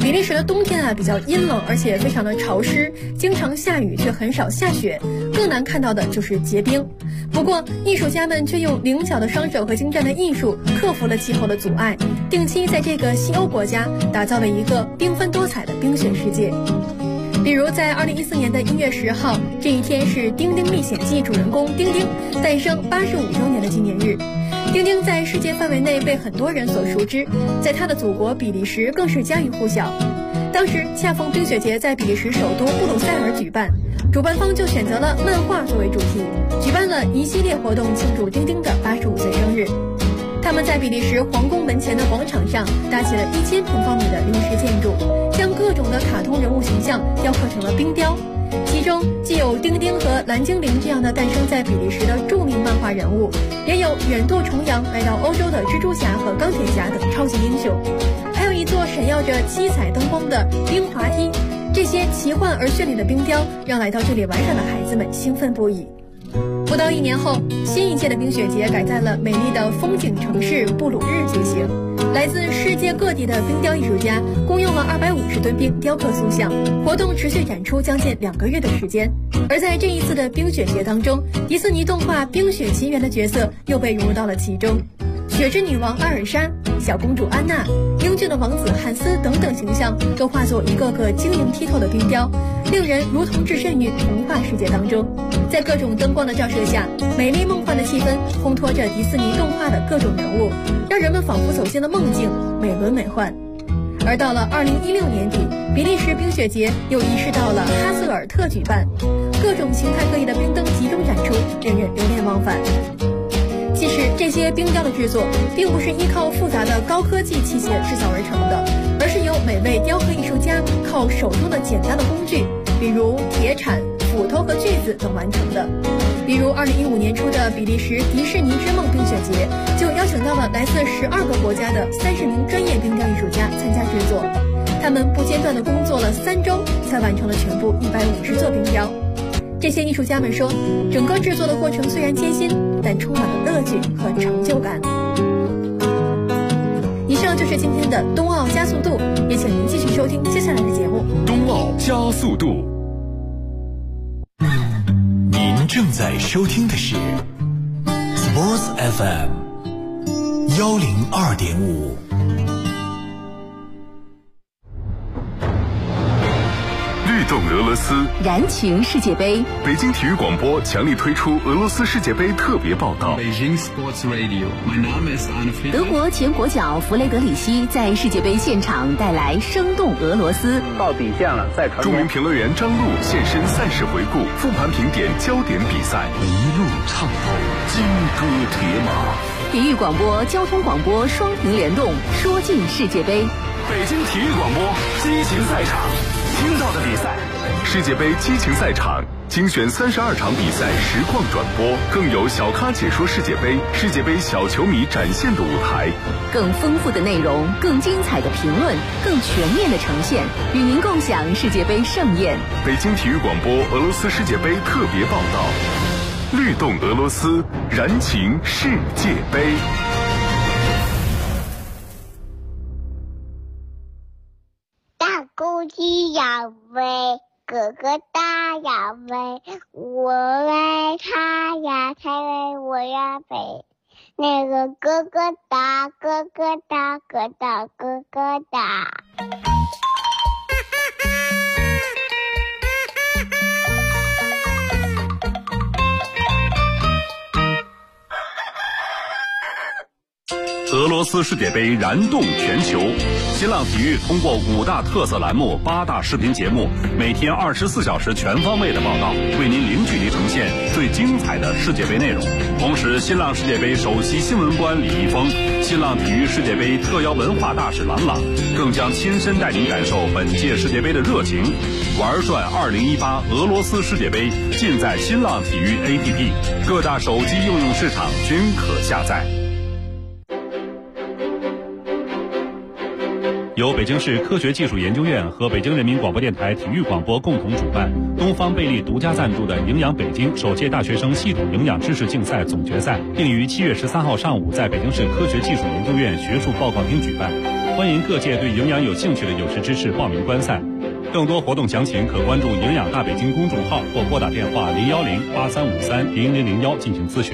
比利时的冬天比较阴冷，而且非常的潮湿，经常下雨却很少下雪，更难看到的就是结冰。不过艺术家们却用灵巧的双手和精湛的艺术克服了气候的阻碍，定期在这个西欧国家打造了一个缤纷多彩的冰雪世界。比如在2014年的1月10号，这一天是《丁丁历险记》主人公丁丁诞生85周年的纪念日。丁丁在世界范围内被很多人所熟知，在他的祖国比利时更是家喻户晓。当时恰逢冰雪节在比利时首都布鲁塞尔举办，主办方就选择了漫画作为主题，举办了一系列活动庆祝丁丁的85岁生日。他们在比利时皇宫门前的广场上搭起了1000平方米的临时建筑，将各种的卡通人物形象雕刻成了冰雕。其中既有丁丁和蓝精灵这样的诞生在比利时的著名漫画人物，也有远渡重洋来到欧洲的蜘蛛侠和钢铁侠等超级英雄，还有一座闪耀着七彩灯光的冰滑梯。这些奇幻而绚丽的冰雕让来到这里玩耍的孩子们兴奋不已。不到1年后，新一届的冰雪节改在了美丽的风景城市布鲁日举行。来自世界各地的冰雕艺术家共用了250吨冰雕刻塑像，活动持续展出将近2个月的时间。而在这一次的冰雪节当中，迪士尼动画《冰雪奇缘》的角色又被融入到了其中，雪之女王阿尔莎、小公主安娜、英俊的王子汉斯等等形象都化作一个个晶莹剔透的冰雕，令人如同置身于童话世界当中。在各种灯光的照射下，美丽梦幻的气氛烘托着迪士尼动画的各种人物，让人们仿佛走进了梦境，美轮美奂。而到了2016年底，比利时冰雪节又移师到了哈瑟尔特举办，各种形态各异的冰灯集中展出，令人流连忘返。其实这些冰雕的制作并不是依靠复杂的高科技器械制造而成的，而是由每位雕刻艺术家靠手中的简单的工具，比如铁铲、斧头和锯子等完成的。比如2015年初的比利时迪士尼之梦冰雪节，就邀请到了来自12个国家的30名专业冰雕艺术家参加制作，他们不间断地工作了3周，才完成了全部150座冰雕。这些艺术家们说，整个制作的过程虽然艰辛，但充满了乐趣和成就感。以上就是今天的冬奥加速度，也请您继续收听接下来的节目。 冬奥加速度。 您正在收听的是 Sports FM 102.5。 律动俄罗斯， 燃情世界杯。 北京体育广播强力推出俄罗斯世界杯特别报道。 德国前国脚弗雷德里希在世界杯现场带来生动俄罗斯。 到底线了，再传。 著名评论员张璐现身赛事回顾，复盘评点焦点比赛， 一路畅透金戈铁马。 体育广播、交通广播双屏联动，说尽世界杯。 北京体育广播激情赛场。听到的比赛，世界杯激情赛场精选32场比赛实况转播，更有小咖解说世界杯，世界杯小球迷展现的舞台， 更丰富的内容，更精彩的评论，更全面的呈现，与您共享世界杯盛宴。 北京体育广播俄罗斯世界杯特别报道，律动俄罗斯，燃情世界杯。 公鸡要飞，哥哥大要飞，我爱它呀，它爱我呀飞。那个哥哥大，哥哥大，哥大，哥哥大。 俄罗斯世界杯燃动全球，新浪体育通过5大特色栏目、8大视频节目，每天24小时全方位的报道，为您零距离呈现最精彩的世界杯内容。同时，新浪世界杯首席新闻官李易峰、新浪体育世界杯特邀文化大使郎朗，更将亲身带您感受本届世界杯的热情。玩转2018俄罗斯世界杯，尽在新浪体育 APP， 各大手机应用市场均可下载。由北京市科学技术研究院和北京人民广播电台体育广播共同主办，东方贝利独家赞助的营养北京首届大学生系统营养知识竞赛总决赛，并于7月13号上午在北京市科学技术研究院学术报告厅举办。 欢迎各界对营养有兴趣的有识之士报名观赛。更多活动详情可关注营养大北京公众号或拨打电话010-8353-0001进行咨询。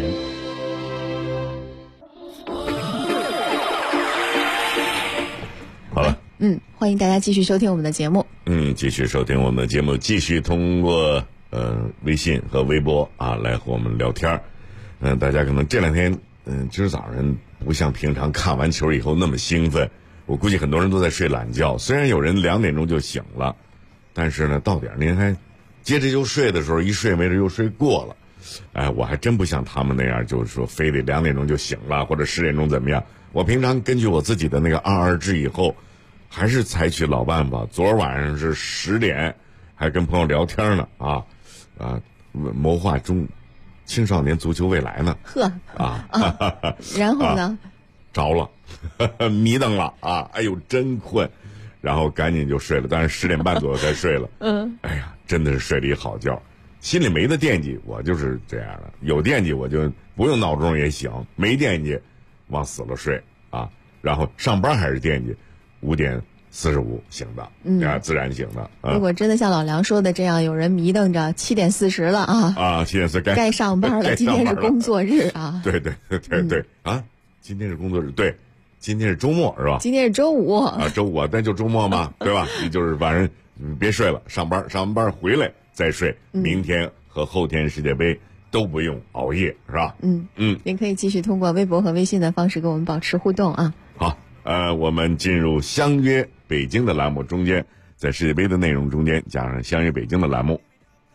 好了， 欢迎大家继续收听我们的节目。 继续收听我们的节目，继续通过微信和微博啊来和我们聊天。大家可能这两天今儿早上不像平常看完球以后那么兴奋，我估计很多人都在睡懒觉。虽然有人2点钟就醒了，但是呢到点您还接着就睡的时候，一睡没准又睡过了。我还真不像他们那样，就是说非得2点钟就醒了，或者10点钟怎么样。我平常根据我自己的那个22制以后，还是采取老办法。昨儿晚上是10点，还跟朋友聊天呢谋划青少年足球未来呢。 然后呢？ 着了，迷瞪了啊！哎呦，真困，然后赶紧就睡了。但是10点半左右才睡了。哎呀，真的是睡了一好觉，心里没得惦记。我就是这样的，有惦记我就不用闹钟也醒，没惦记往死了睡啊。然后上班还是惦记，5点45醒的，自然醒的。 如果真的像老梁说的这样，有人迷瞪着7点40了 7点40 该上班了，今天是工作日啊。 对啊，今天是工作日，对，今天是周末是吧？ 今天是周五周五，但就周末嘛，对吧？你就是晚上别睡了，上班回来再睡，明天和后天世界杯都不用熬夜，是吧？ 您可以继续通过微博和微信的方式跟我们保持互动啊。 好，我们进入相约北京的栏目中间，在世界杯的内容中间加上相约北京的栏目。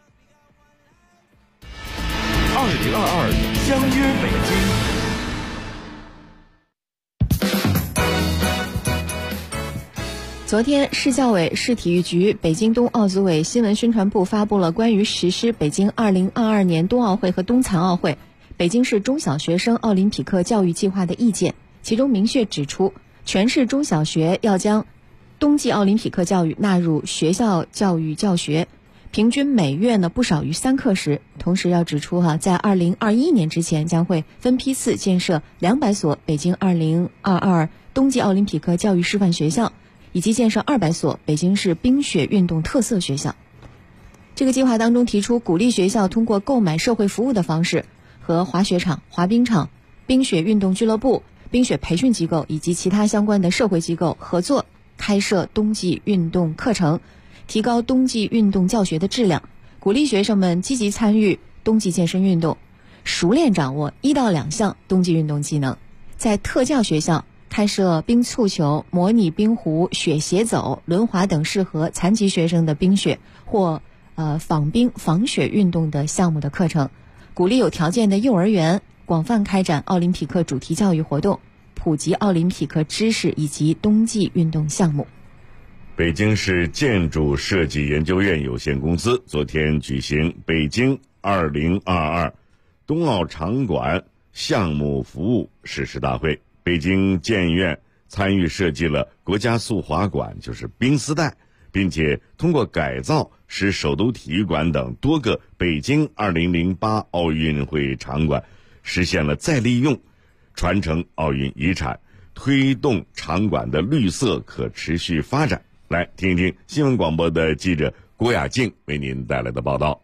2022相约北京。 昨天，市教委、市体育局、北京冬奥组委新闻宣传部发布了关于实施北京2022年冬奥会和冬残奥会北京市中小学生奥林匹克教育计划的意见，其中明确指出，全市中小学要将冬季奥林匹克教育纳入学校教育教学，平均每月呢不少于3课时。同时要指出在2021年之前将会分批次建设200所北京2022冬季奥林匹克教育示范学校，以及建设200所北京市冰雪运动特色学校。这个计划当中提出，鼓励学校通过购买社会服务的方式，和滑雪场、滑冰场、冰雪运动俱乐部、冰雪培训机构以及其他相关的社会机构合作，开设冬季运动课程，提高冬季运动教学的质量，鼓励学生们积极参与冬季健身运动，熟练掌握1到2项冬季运动技能。在特教学校开设冰蹴球、模拟冰壶、雪鞋走、轮滑等适合残疾学生的冰雪或仿冰仿雪运动的项目的课程，鼓励有条件的幼儿园广泛开展奥林匹克主题教育活动，普及奥林匹克知识以及冬季运动项目。 北京市建筑设计研究院有限公司昨天举行北京2022冬奥场馆项目服务实施大会。北京建院参与设计了国家速滑馆，就是冰丝带，并且通过改造使首都体育馆等多个北京2008奥运会场馆实现了再利用，传承奥运遗产，推动场馆的绿色可持续发展。来听一听新闻广播的记者郭雅静为您带来的报道。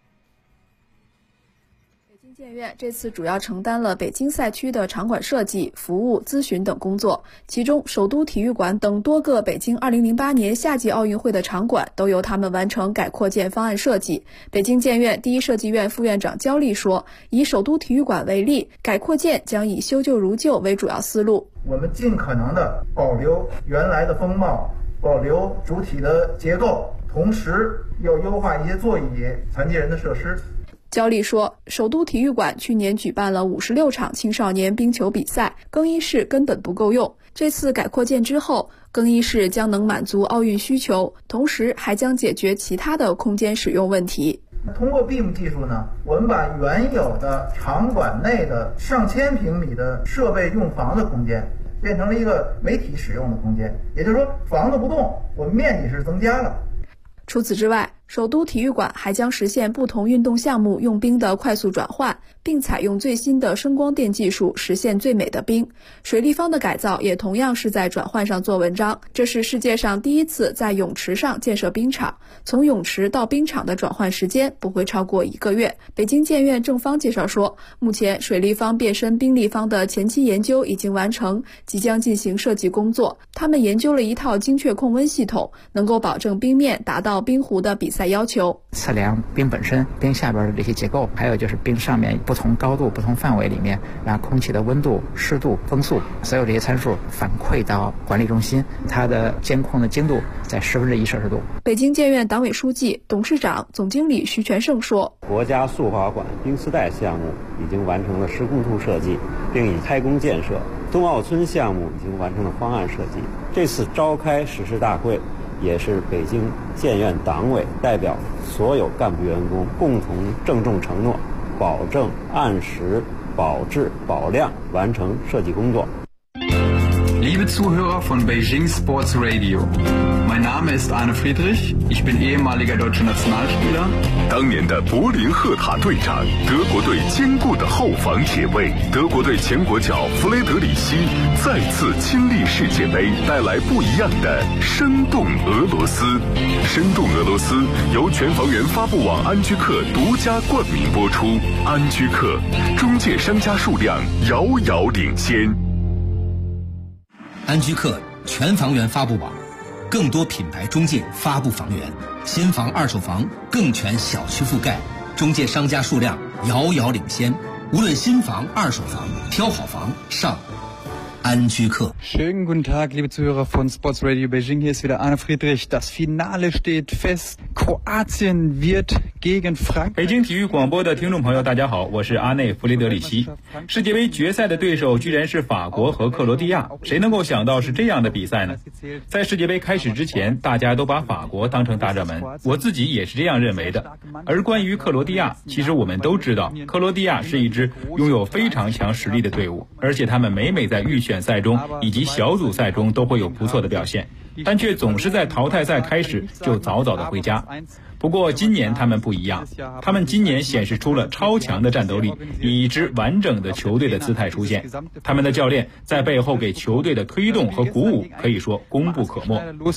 建院这次主要承担了北京赛区的场馆设计、服务、咨询等工作，其中首都体育馆等多个北京2008年夏季奥运会的场馆都由他们完成改扩建方案设计。北京建院第一设计院副院长焦丽说，以首都体育馆为例，改扩建将以修旧如旧为主要思路。 我们尽可能的保留原来的风貌，保留主体的结构，同时要优化一些座椅、残疾人的设施。 焦丽说，首都体育馆去年举办了56场青少年冰球比赛，更衣室根本不够用。这次改扩建之后，更衣室将能满足奥运需求，同时还将解决其他的空间使用问题。 通过 BIM 技术呢，我们把原有的场馆内的上千平米的设备用房的空间变成了一个媒体使用的空间，也就是说房子不动，我们面积是增加了。 除此之外， 首都体育馆还将实现不同运动项目用冰的快速转换，并采用最新的声光电技术实现最美的冰。水立方的改造也同样是在转换上做文章，这是世界上第一次在泳池上建设冰场，从泳池到冰场的转换时间不会超过1个月。北京建院郑芳介绍说，目前水立方变身冰立方的前期研究已经完成，即将进行设计工作。他们研究了一套精确控温系统，能够保证冰面达到冰壶的比赛要求。 测量冰本身、冰下边的这些结构，还有就是冰上面不同高度、不同范围里面，让空气的温度、湿度、风速，所有这些参数反馈到管理中心，它的监控的精度在1/10摄氏度。 北京建院党委书记、董事长、总经理徐全胜说， 国家速滑馆冰丝带项目已经完成了施工图设计，并已开工建设。冬奥村项目已经完成了方案设计。这次召开誓师大会，也是北京建院党委代表所有干部员工共同郑重承诺，保证按时、保质、保量完成设计工作。 Liebe Zuhörer von Beijing Sports Radio, mein Name ist Arne Friedrich, ich bin ehemaliger deutscher Nationalspieler。 当年的柏林赫塔队长，德国队坚固的后防铁卫，德国队前国脚弗雷德里希再次亲历世界杯，带来不一样的生动俄罗斯。生动俄罗斯由全房源发布网安居客独家冠名播出。安居客，中介商家数量遥遥领先。 安居客全房源发布网，更多品牌中介发布房源，新房二手房更全小区覆盖，中介商家数量遥遥领先。无论新房二手房，挑好房上安居客。 Schönen guten Tag, liebe Zuhörer von Sports Radio Beijing. Hier ist wieder Arne Friedrich. Das Finale steht fest. Kroatien wird gegen Frankreich. 北京体育广播的听众朋友，大家好，我是阿内弗雷德里希。世界杯决赛的对手居然是法国和克罗地亚，谁能够想到是这样的比赛呢？在世界杯开始之前，大家都把法国当成大热门，我自己也是这样认为的。而关于克罗地亚，其实我们都知道，克罗地亚是一支拥有非常强实力的队伍，而且他们每在预选赛中以及小组赛中都会有不错的表现，但却总是在淘汰赛开始就早早的回家。不过今年他们不一样，他们今年显示出了超强的战斗力，以一支完整的球队的姿态出现。他们的教练在背后给球队的推动和鼓舞可以说功不可没。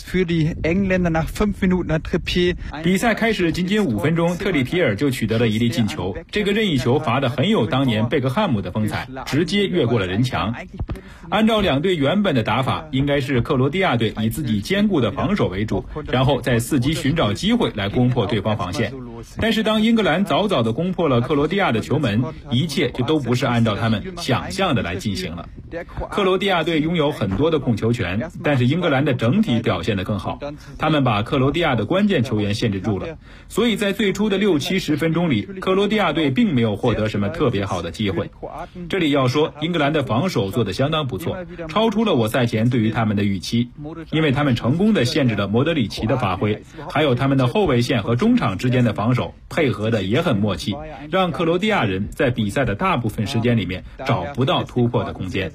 比赛开始仅仅5分钟，特里皮尔就取得了一粒进球，这个任意球罚得很有当年贝克汉姆的风采，直接越过了人墙。按照两队原本的打法，应该是克罗地亚队以自己坚固的防守为主，然后再伺机寻找机会来攻破对方防线。但是当英格兰早早地攻破了克罗地亚的球门，一切就都不是按照他们想象的来进行了。克罗地亚队拥有很多的控球权，但是英格兰的整体表现得更好，他们把克罗地亚的关键球员限制住了，所以在最初的60-70分钟里，克罗地亚队并没有获得什么特别好的机会。这里要说，英格兰的防守做得相当不错，超出了我赛前对于他们的预期，因为他们成功地限制了莫德里奇的发挥，还有他们的后卫线和中场之间的防守配合的也很默契，让克罗地亚人在比赛的大部分时间里面找不到突破的空间。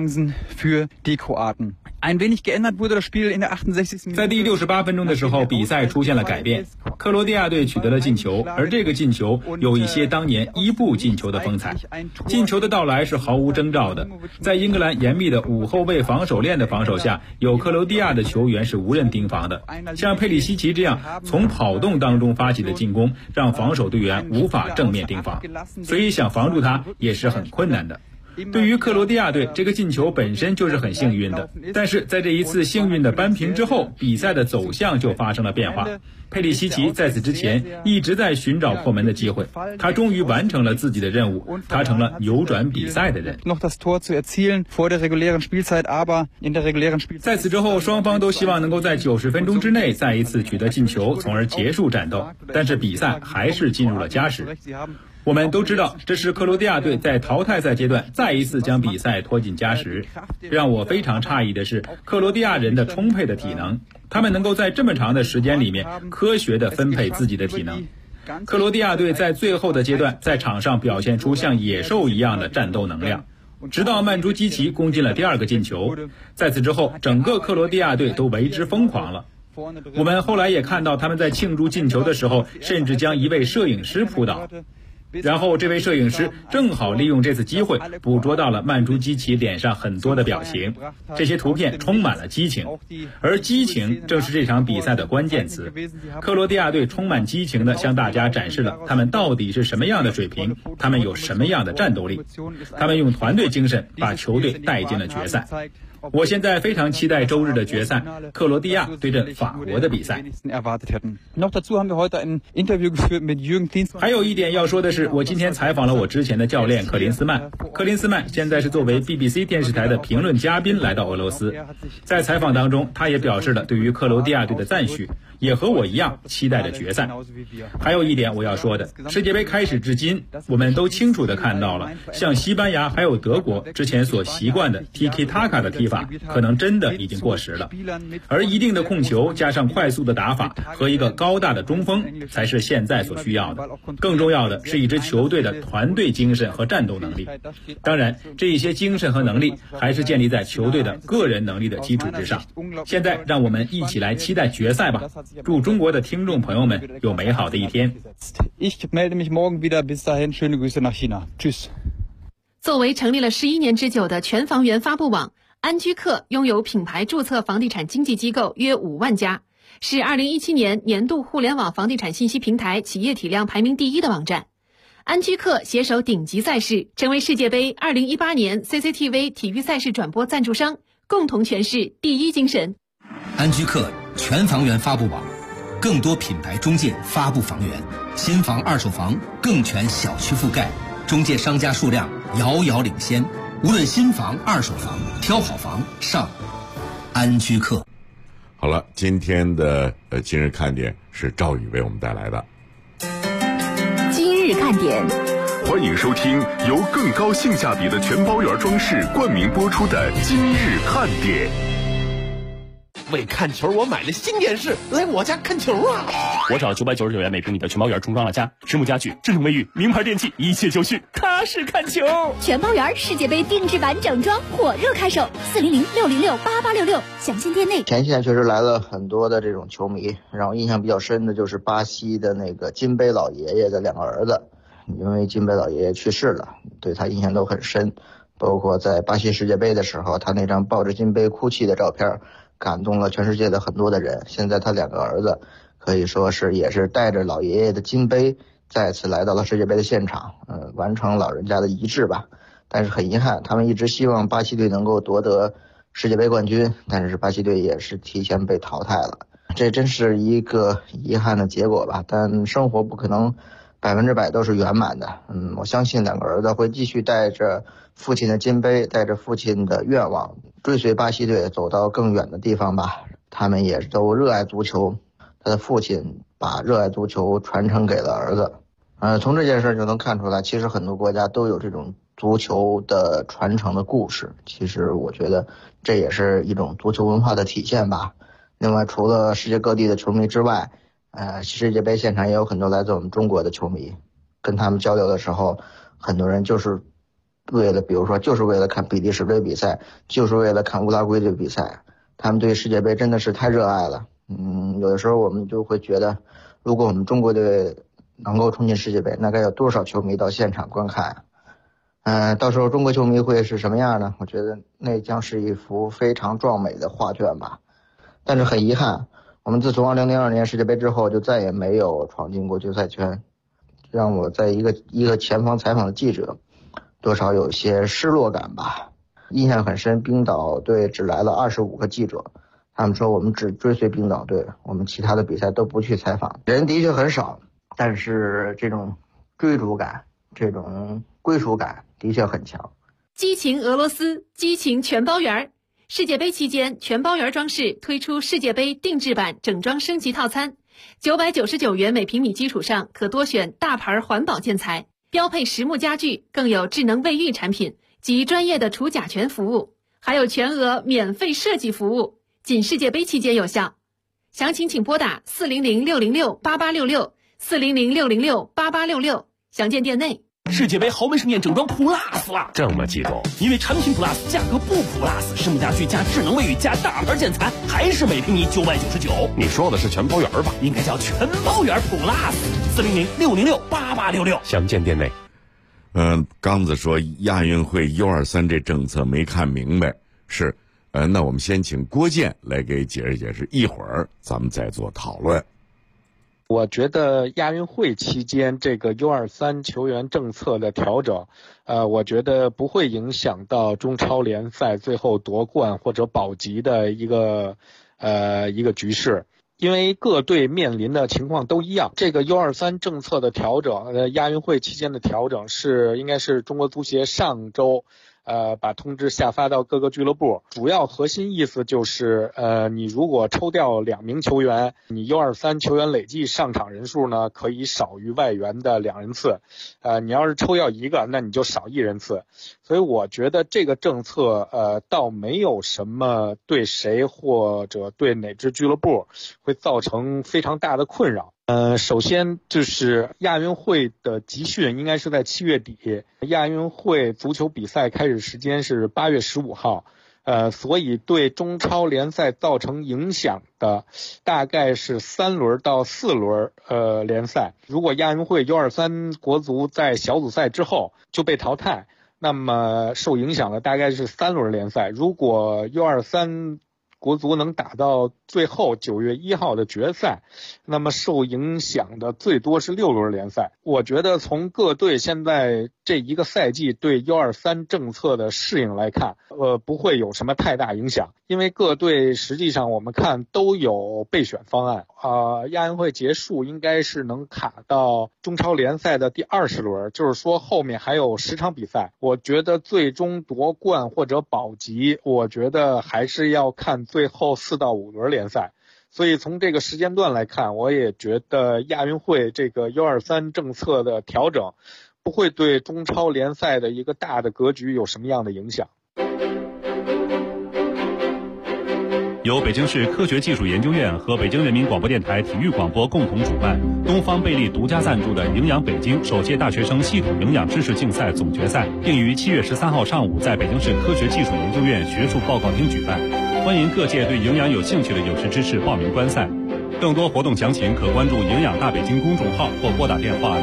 在第68分钟的时候，比赛出现了改变，克罗地亚队取得了进球，而这个进球有一些当年伊布进球的风采。进球的到来是毫无征兆的，在英格兰严密的5后卫防守链的防守下，有克罗地亚的球员是无人盯防的，像佩里西奇这样从跑动当中发起的进攻，让防守队员无法正面盯防，所以想防住他也是很困难的。对于克罗地亚队，这个进球本身就是很幸运的，但是在这一次幸运的扳平之后，比赛的走向就发生了变化。佩里西奇在此之前一直在寻找破门的机会，他终于完成了自己的任务，他成了扭转比赛的人。在此之后，双方都希望能够在90分钟之内再一次取得进球，从而结束战斗，但是比赛还是进入了加时。我们都知道，这是克罗地亚队在淘汰赛阶段再一次将比赛拖进加时。让我非常诧异的是克罗地亚人的充沛的体能，他们能够在这么长的时间里面科学地分配自己的体能。克罗地亚队在最后的阶段在场上表现出像野兽一样的战斗能量，直到曼朱基奇攻进了第2个进球。在此之后，整个克罗地亚队都为之疯狂了。 我们后来也看到他们在庆祝进球的时候，甚至将一位摄影师扑倒。然后这位摄影师正好利用这次机会捕捉到了曼朱基奇脸上很多的表情，这些图片充满了激情，而激情正是这场比赛的关键词。克罗地亚队充满激情地向大家展示了他们到底是什么样的水平，他们有什么样的战斗力，他们用团队精神把球队带进了决赛。我现在非常期待周日的决赛，克罗地亚对阵法国的比赛。还有一点要说的是，我今天采访了我之前的教练克林斯曼。克林斯曼现在是作为 BBC 电视台的评论嘉宾来到俄罗斯，在采访当中，他也表示了对于克罗地亚队的赞许，也和我一样期待着决赛。还有一点我要说的，世界杯开始至今，我们都清楚地看到了，像西班牙还有德国之前所习惯的 Tiki-Taka 的踢法可能真的已经过时了，而一定的控球加上快速的打法和一个高大的中锋才是现在所需要的。更重要的是一支球队的团队精神和战斗能力。当然，这一些精神和能力还是建立在球队的个人能力的基础之上。现在让我们一起来期待决赛吧！祝中国的听众朋友们有美好的一天。 作为成立了11年之久的全房源发布网，安居客拥有品牌注册房地产经纪机构约5万家，是2017年年度互联网房地产信息平台企业体量排名第1的网站。安居客携手顶级赛事，成为世界杯2018年 CCTV 体育赛事转播赞助商，共同诠释第一精神。 安居客全房源发布网，更多品牌中介发布房源，新房二手房更全小区覆盖，中介商家数量遥遥领先，无论新房二手房，挑好房上安居客。 好了，今天的今日看点是赵宇为我们带来的今日看点。 欢迎收听由更高性价比的全包圆装饰冠名播出的今日看点。 为看球，我买了新电视，来我家看球啊！ 我找999元每平米的全包圆重装了家，实木家具、智能卫浴、名牌电器，一切就绪，踏实看球。 全包圆世界杯定制版整装火热开售，400-606-8866，详见店内。 前些天确实来了很多的这种球迷，让我印象比较深的就是巴西的那个金杯老爷爷的2个儿子，因为金杯老爷爷去世了，对他印象都很深。包括在巴西世界杯的时候，他那张抱着金杯哭泣的照片感动了全世界的很多的人。现在他2个儿子可以说是也是带着老爷爷的金杯再次来到了世界杯的现场，完成老人家的遗志吧。但是很遗憾，他们一直希望巴西队能够夺得世界杯冠军，但是巴西队也是提前被淘汰了，这真是一个遗憾的结果吧。但生活不可能100%都是圆满的，我相信2个儿子会继续带着父亲的金杯，带着父亲的愿望，追随巴西队走到更远的地方吧。他们也都热爱足球，他的父亲把热爱足球传承给了儿子。从这件事就能看出来，其实很多国家都有这种足球的传承的故事。其实我觉得这也是一种足球文化的体现吧。另外，除了世界各地的球迷之外，世界杯现场也有很多来自我们中国的球迷，跟他们交流的时候，很多人就是为了，比如说就是为了看比利时队比赛，就是为了看乌拉圭队比赛，他们对世界杯真的是太热爱了。有的时候我们就会觉得，如果我们中国队能够冲进世界杯，那该有多少球迷到现场观看到时候中国球迷会是什么样呢？我觉得那将是一幅非常壮美的画卷吧。但是很遗憾，我们自从2002年世界杯之后就再也没有闯进过决赛圈，让我在一个前方采访的记者多少有些失落感吧。印象很深，冰岛队只来了25个记者，他们说我们只追随冰岛队，我们其他的比赛都不去采访。人的确很少，但是这种追逐感，这种归属感的确很强。 激情俄罗斯，激情全包圆。世界杯期间，全包圆装饰推出世界杯定制版整装升级套餐，999元每平米基础上可多选大牌环保建材，标配实木家具，更有智能卫浴产品及专业的除甲醛服务，还有全额免费设计服务，仅世界杯期间有效。详情请拨打400-606-8866，400-606-8866，详见店内。 世界杯豪门盛宴整装 Plus 了， 这么激动？ 因为产品 Plus 价格不 Plus， 实木家具加智能卫浴加大牌建材，还是每平米999。 你说的是全包圆吧？ 应该叫全包圆 Plus，400-606-8866， 详见店内。 刚子说亚运会U23这政策没看明白，是，那我们先请郭健来给解释解释，一会儿咱们再做讨论。 我觉得亚运会期间这个 U23 球员政策的调整，我觉得不会影响到中超联赛最后夺冠或者保级的一个局势。因为各队面临的情况都一样，这个 U23 政策的调整，亚运会期间的调整应该是中国足协上周把通知下发到各个俱乐部，主要核心意思就是你如果抽调2名球员，你 U23 球员累计上场人数呢可以少于外援的2人次，你要是抽调1个，那你就少1人次。所以我觉得这个政策倒没有什么对谁或者对哪支俱乐部会造成非常大的困扰。首先就是亚运会的集训应该是在7月底，亚运会足球比赛开始时间是8月15号，所以对中超联赛造成影响的大概是3轮到4轮联赛。如果亚运会 U23 国足在小组赛之后就被淘汰，那么受影响的大概是3轮联赛。如果 U23 国足能打到最后9月1号的决赛，那么受影响的最多是6轮联赛。我觉得从各队现在这一个赛季对 U23 政策的适应来看，不会有什么太大影响，因为各队实际上我们看都有备选方案。亚运会结束应该是能卡到中超联赛的第20轮，就是说后面还有10场比赛。我觉得最终夺冠或者保级，我觉得还是要看最后4到5轮联赛。所以从这个时间段来看，我也觉得亚运会这个 U23 政策的调整不会对中超联赛的一个大的格局有什么样的影响。 由北京市科学技术研究院和北京人民广播电台体育广播共同主办，东方贝利独家赞助的营养北京首届大学生系统营养知识竞赛总决赛，定于7月13号上午在北京市科学技术研究院学术报告厅举办。欢迎各界对营养有兴趣的有识之士报名观赛。更多活动详情可关注营养大北京公众号或拨打电话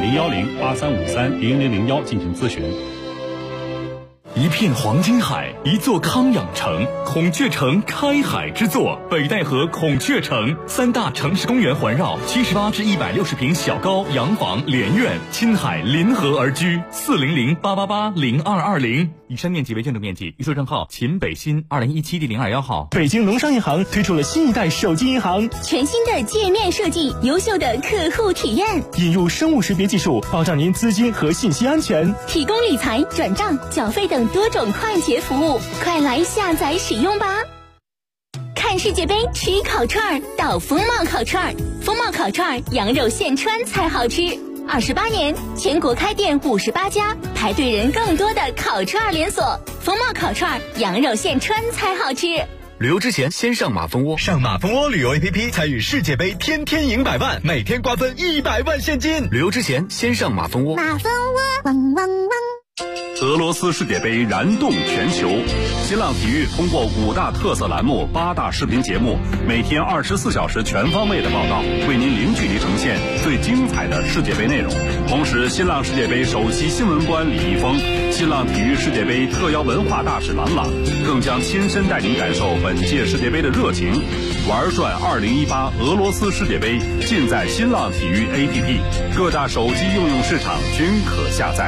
010-8353-0001进行咨询。 一片黄金海，一座康养城，孔雀城开海之作，北戴河孔雀城，3大城市公园环绕，78至160平小高洋房连院，亲海临河而居，400-888-0220。以上面积为建筑面积，预售证号秦北新2017第021号。 北京农商银行推出了新一代手机银行， 全新的界面设计，优秀的客户体验， 引入生物识别技术，保障您资金和信息安全， 提供理财、转账、缴费等多种快捷服务，快来下载使用吧！看世界杯吃烤串，到风貌烤串，风貌烤串羊肉现穿才好吃。28年，全国开店58家，排队人更多的烤串连锁。风貌烤串羊肉现穿才好吃。 旅游之前先上马蜂窝， 上马蜂窝旅游 APP 参与世界杯，天天赢100万，每天瓜分100万现金。 旅游之前先上马蜂窝。 马蜂窝，汪汪汪。 俄罗斯世界杯燃动全球，新浪体育通过5大特色栏目、8大视频节目，每天24小时全方位的报道，为您零距离呈现最精彩的世界杯内容。同时，新浪世界杯首席新闻官李易峰、新浪体育世界杯特邀文化大使郎朗，更将亲身带您感受本届世界杯的热情。玩转2018俄罗斯世界杯，尽在新浪体育 APP， 各大手机应用市场均可下载。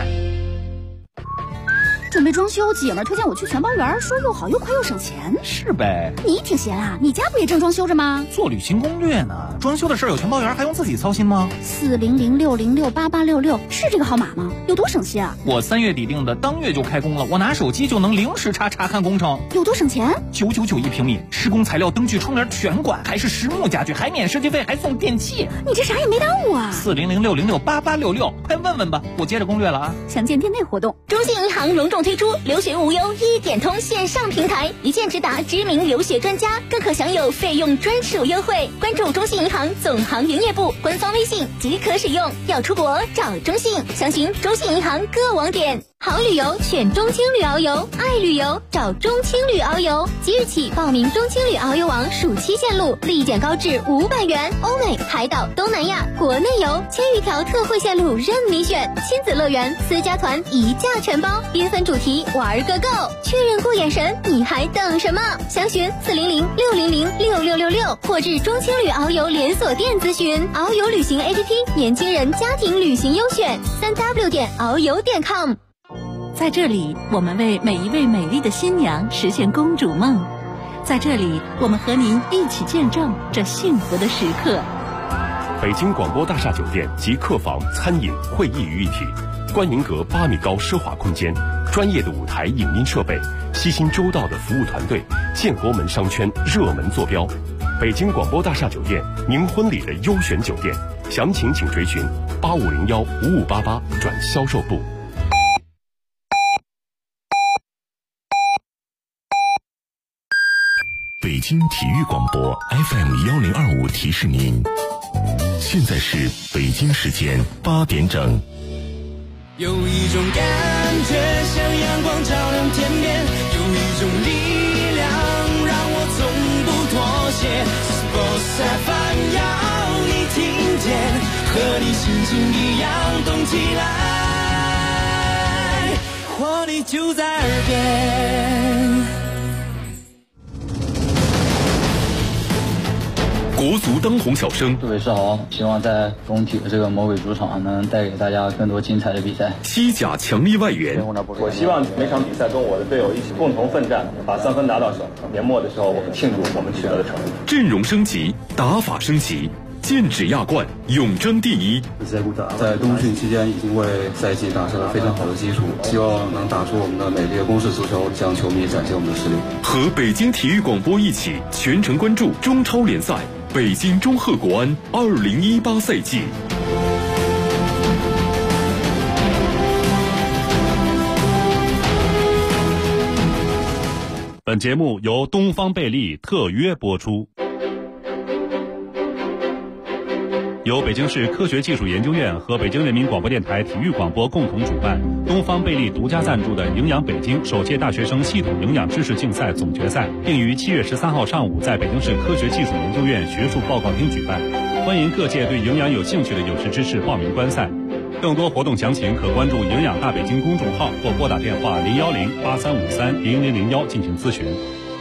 准备装修，姐们儿推荐我去全包园，说又好又快又省钱。 是呗， 你挺闲啊，你家不也正装修着吗？ 做旅行攻略呢，装修的事儿有全包园还用自己操心吗 ？400-606-8866是这个号码吗？有多省心啊？ 我3月底定的，当月就开工了，我拿手机就能零时查看工程。 有多省钱 ？999一平米，施工材料、灯具、窗帘全管，还是实木家具，还免设计费，还送电器。 你这啥也没耽误啊 ！400-606-8866，快问问吧，我接着攻略了啊。 详见店内活动。 中信银行隆重推出留学无忧一点通线上平台，一键直达知名留学专家，更可享有费用专属优惠。关注中信银行总行营业部官方微信即可使用。要出国找中信，详询中信银行各网点。好旅游选中青旅遨游，爱旅游找中青旅遨游。即日起报名中青旅遨游网暑期线路，立减高至500元。欧美、海岛、东南亚、国内游1000余条特惠线路任你选。亲子乐园、私家团一价全包，缤纷主题玩个够。确认过眼神，你还等什么？详询400-600-6666或至中青旅遨游连锁店咨询。遨游旅行 APP 年轻人家庭旅行优选，3w.遨游.com。 在这里，我们为每一位美丽的新娘实现公主梦。在这里，我们和您一起见证这幸福的时刻。 北京广播大厦酒店集客房、餐饮、会议于一体，观云阁8米高奢华空间，专业的舞台影音设备，悉心周到的服务团队，建国门商圈热门坐标。北京广播大厦酒店，您婚礼的优选酒店，详情请垂询8501-5588转销售部。 北京体育广播 FM1025提示您，现在是北京时间8点整。 有一种感觉像阳光照亮天边，有一种力量让我从不妥协。Sports FM 要你听见，和你心情一样动起来，活力就在耳边。 国足当红小生， 各位是好，希望在工体的这个魔鬼主场能带给大家更多精彩的比赛。 西甲强力外援， 我希望每场比赛跟我的队友一起共同奋战，把3分拿到手。年末的时候，我们庆祝我们取得的成绩。 阵容升级，打法升级，剑指亚冠，永争第一。 在冬训期间已经为赛季打下了非常好的基础，希望能打出我们的美丽的攻势足球，向球迷展现我们的实力。 和北京体育广播一起全程关注中超联赛。北京中赫国安2018赛季。 本节目由东方贝利特约播出，由北京市科学技术研究院和北京人民广播电台体育广播共同主办，东方贝利独家赞助的营养北京首届大学生系统营养知识竞赛总决赛，并于7月13号上午在北京市科学技术研究院学术报告厅举办。欢迎各界对营养有兴趣的有识之士报名观赛。更多活动详情可关注营养大北京公众号或拨打电话010-8353-0001进行咨询。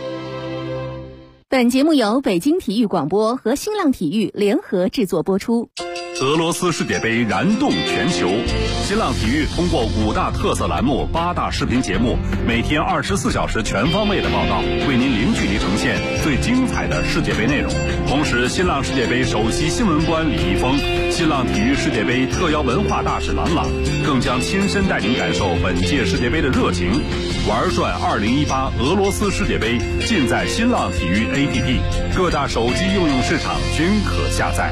本节目由北京体育广播和新浪体育联合制作播出。 俄罗斯世界杯燃动全球，新浪体育通过5大特色栏目、8大视频节目，每天24小时全方位的报道，为您零距离呈现最精彩的世界杯内容。同时，新浪世界杯首席新闻官李易峰、新浪体育世界杯特邀文化大使郎朗，更将亲身带您感受本届世界杯的热情。玩转2018俄罗斯世界杯，尽在新浪体育 APP， 各大手机应用市场均可下载。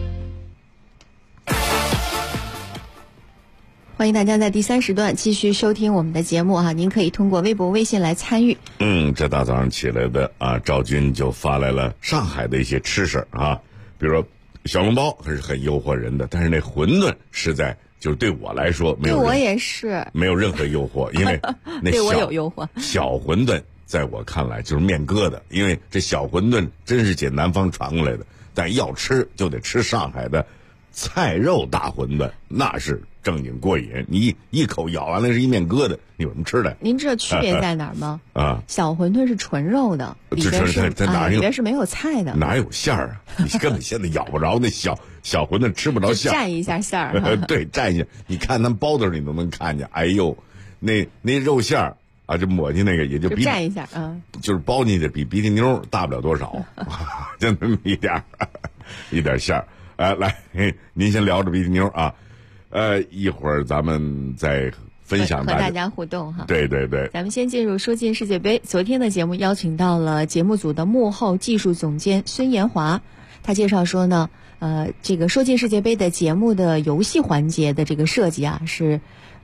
欢迎大家在第3时段继续收听我们的节目哈，您可以通过微博、微信来参与。 这大早上起来的啊，赵军就发来了上海的一些吃食啊，比如说小笼包还是很诱惑人的，但是那馄饨实在就是对我来说没有， 对我也是没有任何诱惑，因为那对我有诱惑。 小馄饨在我看来就是面疙瘩，因为这小馄饨真是解南方传过来的，但要吃就得吃上海的菜肉大馄饨，那是正经过瘾。你一口咬完了是一面疙瘩，你有什么吃的？ 您知道区别在哪儿吗？小馄饨是纯肉的，里边是里边是没有菜的， 哪有馅儿啊？你根本现在咬不着那小馄饨，吃不着馅儿， 蘸一下馅儿。 对，蘸一下。你看他们包的时候，你都能看见。哎呦，那肉馅儿啊，就抹进那个也就蘸一下就是包进去比鼻涕妞大不了多少，就那么一点馅儿。来，您先聊着鼻涕妞啊，一会儿咱们再分享和大家互动哈。 对对对， 咱们先进入说进世界杯。昨天的节目邀请到了节目组的幕后技术总监孙延华，他介绍说呢，这个说进世界杯的节目的游戏环节的这个设计啊，是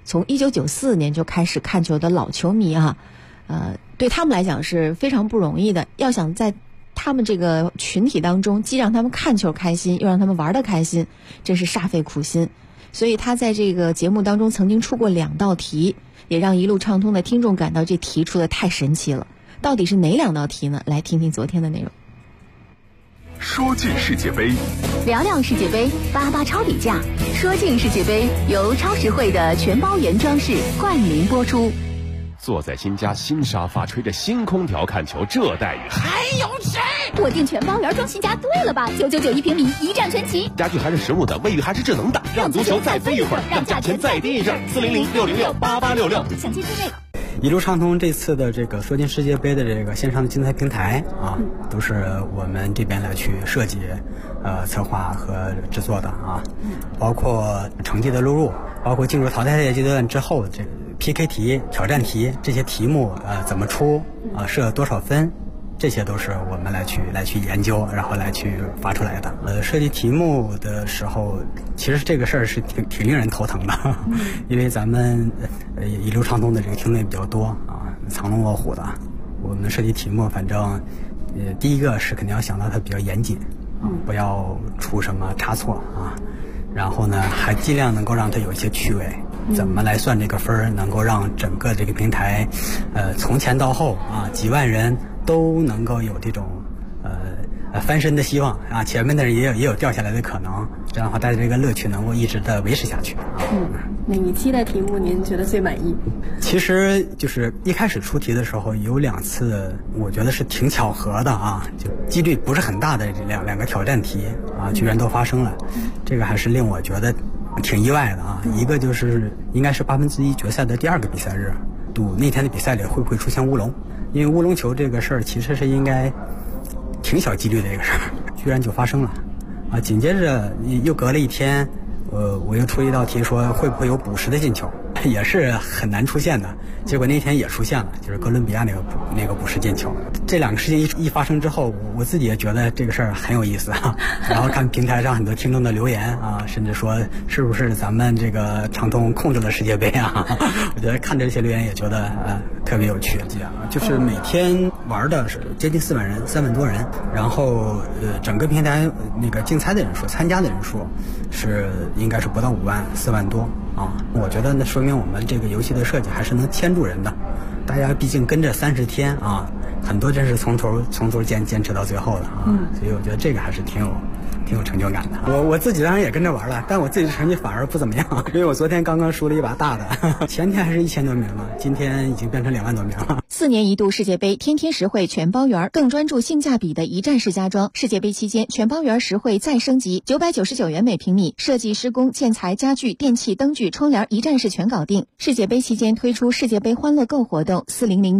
从1994年就开始看球的老球迷啊，对他们来讲是非常不容易的。要想在他们这个群体当中，既让他们看球开心，又让他们玩得开心，真是煞费苦心。所以他在这个节目当中曾经出过2道题，也让一路畅通的听众感到这题出的太神奇了。到底是哪2道题呢？来听听昨天的内容。 说进世界杯， 聊聊世界杯，88超比价。说进世界杯由超实惠的全包原装饰冠名播出。 坐在新家新沙发，吹着新空调看球，这待遇还有谁？ 我订全包原装新家，对了吧？999一平米，一站全齐。 家具还是实木的，卫浴还是智能的，让足球再飞一会儿，让价钱再低一阵。400-606-8866， 详见之内。 一路畅通这次的这个说进世界杯的这个线上的竞赛平台啊，都是我们这边来去设计、策划和制作的啊，包括成绩的录入，包括进入淘汰赛阶段之后这个 PK 题、挑战题这些题目怎么出啊，设多少分。这些都是我们来去研究，然后来去发出来的。设计题目的时候，其实这个事儿是挺令人头疼的，因为咱们一路畅通的这个听众也比较多啊，藏龙卧虎的。我们设计题目，反正第一个是肯定要想到它比较严谨，不要出什么差错啊。然后呢，还尽量能够让它有一些趣味。怎么来算这个分儿，能够让整个这个平台，从前到后啊，几万人都能够有这种翻身的希望啊，前面的人也有掉下来的可能，这样的话大家这个乐趣能够一直的维持下去。 哪一期的题目您觉得最满意？ 其实就是一开始出题的时候有2次，我觉得是挺巧合的啊，就几率不是很大的两个挑战题啊，居然都发生了，这个还是令我觉得挺意外的啊。一个就是应该是1/8决赛的第2个比赛日，赌那天的比赛里会不会出现乌龙，因为乌龙球这个事儿其实是应该挺小几率的一个事儿，居然就发生了啊。紧接着又隔了1天，我又出了一道题，说会不会有补时的进球，也是很难出现的，结果那天也出现了，就是哥伦比亚那个补时进球。这2个事情一发生之后，我自己也觉得这个事儿很有意思啊。然后看平台上很多听众的留言啊，甚至说是不是咱们这个畅通控制了世界杯啊？我觉得看着这些留言也觉得特别有趣。就是每天玩的是接近4万人，3万多人，然后整个平台那个竞猜的人数、参加的人数是应该是不到5万，4万多啊。我觉得那说明我们这个游戏的设计还是能牵住人的。大家毕竟跟着30天啊，很多真是从头坚持到最后的啊，所以我觉得这个还是挺有成就感的。我自己当然也跟着玩了，但我自己的成绩反而不怎么样，因为我昨天刚刚输了一把大的，前天还是1000多名了，今天已经变成2万多名了。 4年一度世界杯，天天实惠全包圆，更专注性价比的一站式家装。世界杯期间，全包圆实惠再升级，999元每平米，设计、施工、建材、家具、电器、灯具、窗帘一站式全搞定。世界杯期间推出世界杯欢乐购活动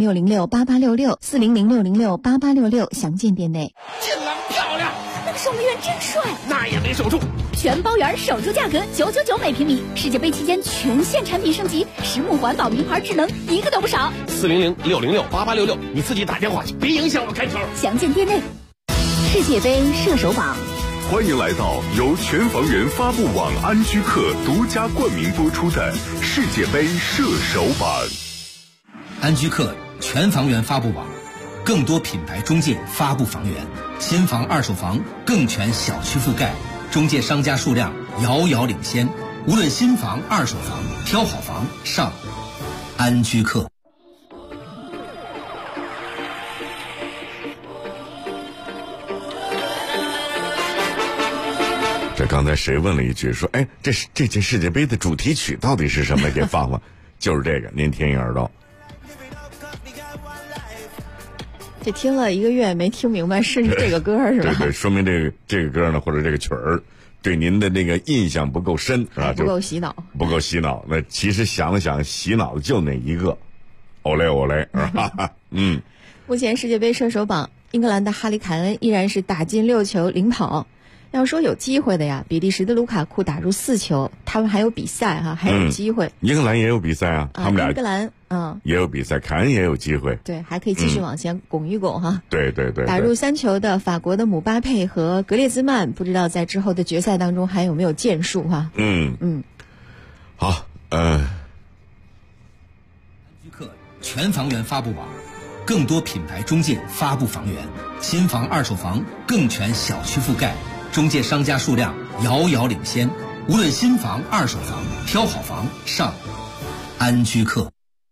，400-606-8866，400-606-8866，详见店内。 进了，漂亮！ 那个守门员真帅， 那也没守住。 全包圆守住价格999每平米，世界杯期间全线产品升级，实木环保名牌智能一个都不少。 400-606-8866，你自己打电话去，别影响我开球。 详见店内。 世界杯射手榜， 欢迎来到由全房源发布网安居客独家冠名播出的世界杯射手榜。 安居客全房源发布网，更多品牌中介发布房源，新房、二手房更全小区覆盖，中介商家数量遥遥领先。无论新房、二手房，挑好房上安居客。 这刚才谁问了一句说，哎，这届世界杯的主题曲到底是什么？给放放，就是这个，您听一耳朵。 这听了1个月没听明白是这个歌是吧？ 对，说明这个歌呢，或者这个曲儿对您的那个印象不够深啊， 不够洗脑， 不够洗脑。那其实想了想，洗脑的就那一个，欧雷欧雷， 目前世界杯射手榜，英格兰的哈里凯恩依然是打进6球领跑。要说有机会的呀，比利时的卢卡库打入4球，他们还有比赛哈，还有机会。 英格兰也有比赛啊，他们俩英格兰也有比赛，凯恩也有机会。 对，还可以继续往前拱一拱哈。 对， 打入3球的法国的姆巴佩和格列兹曼，不知道在之后的决赛当中还有没有建树哈。 好， 全房源发布网，更多品牌中介发布房源，新房二手房更全小区覆盖，中介商家数量遥遥领先。无论新房二手房，挑好房上安居客。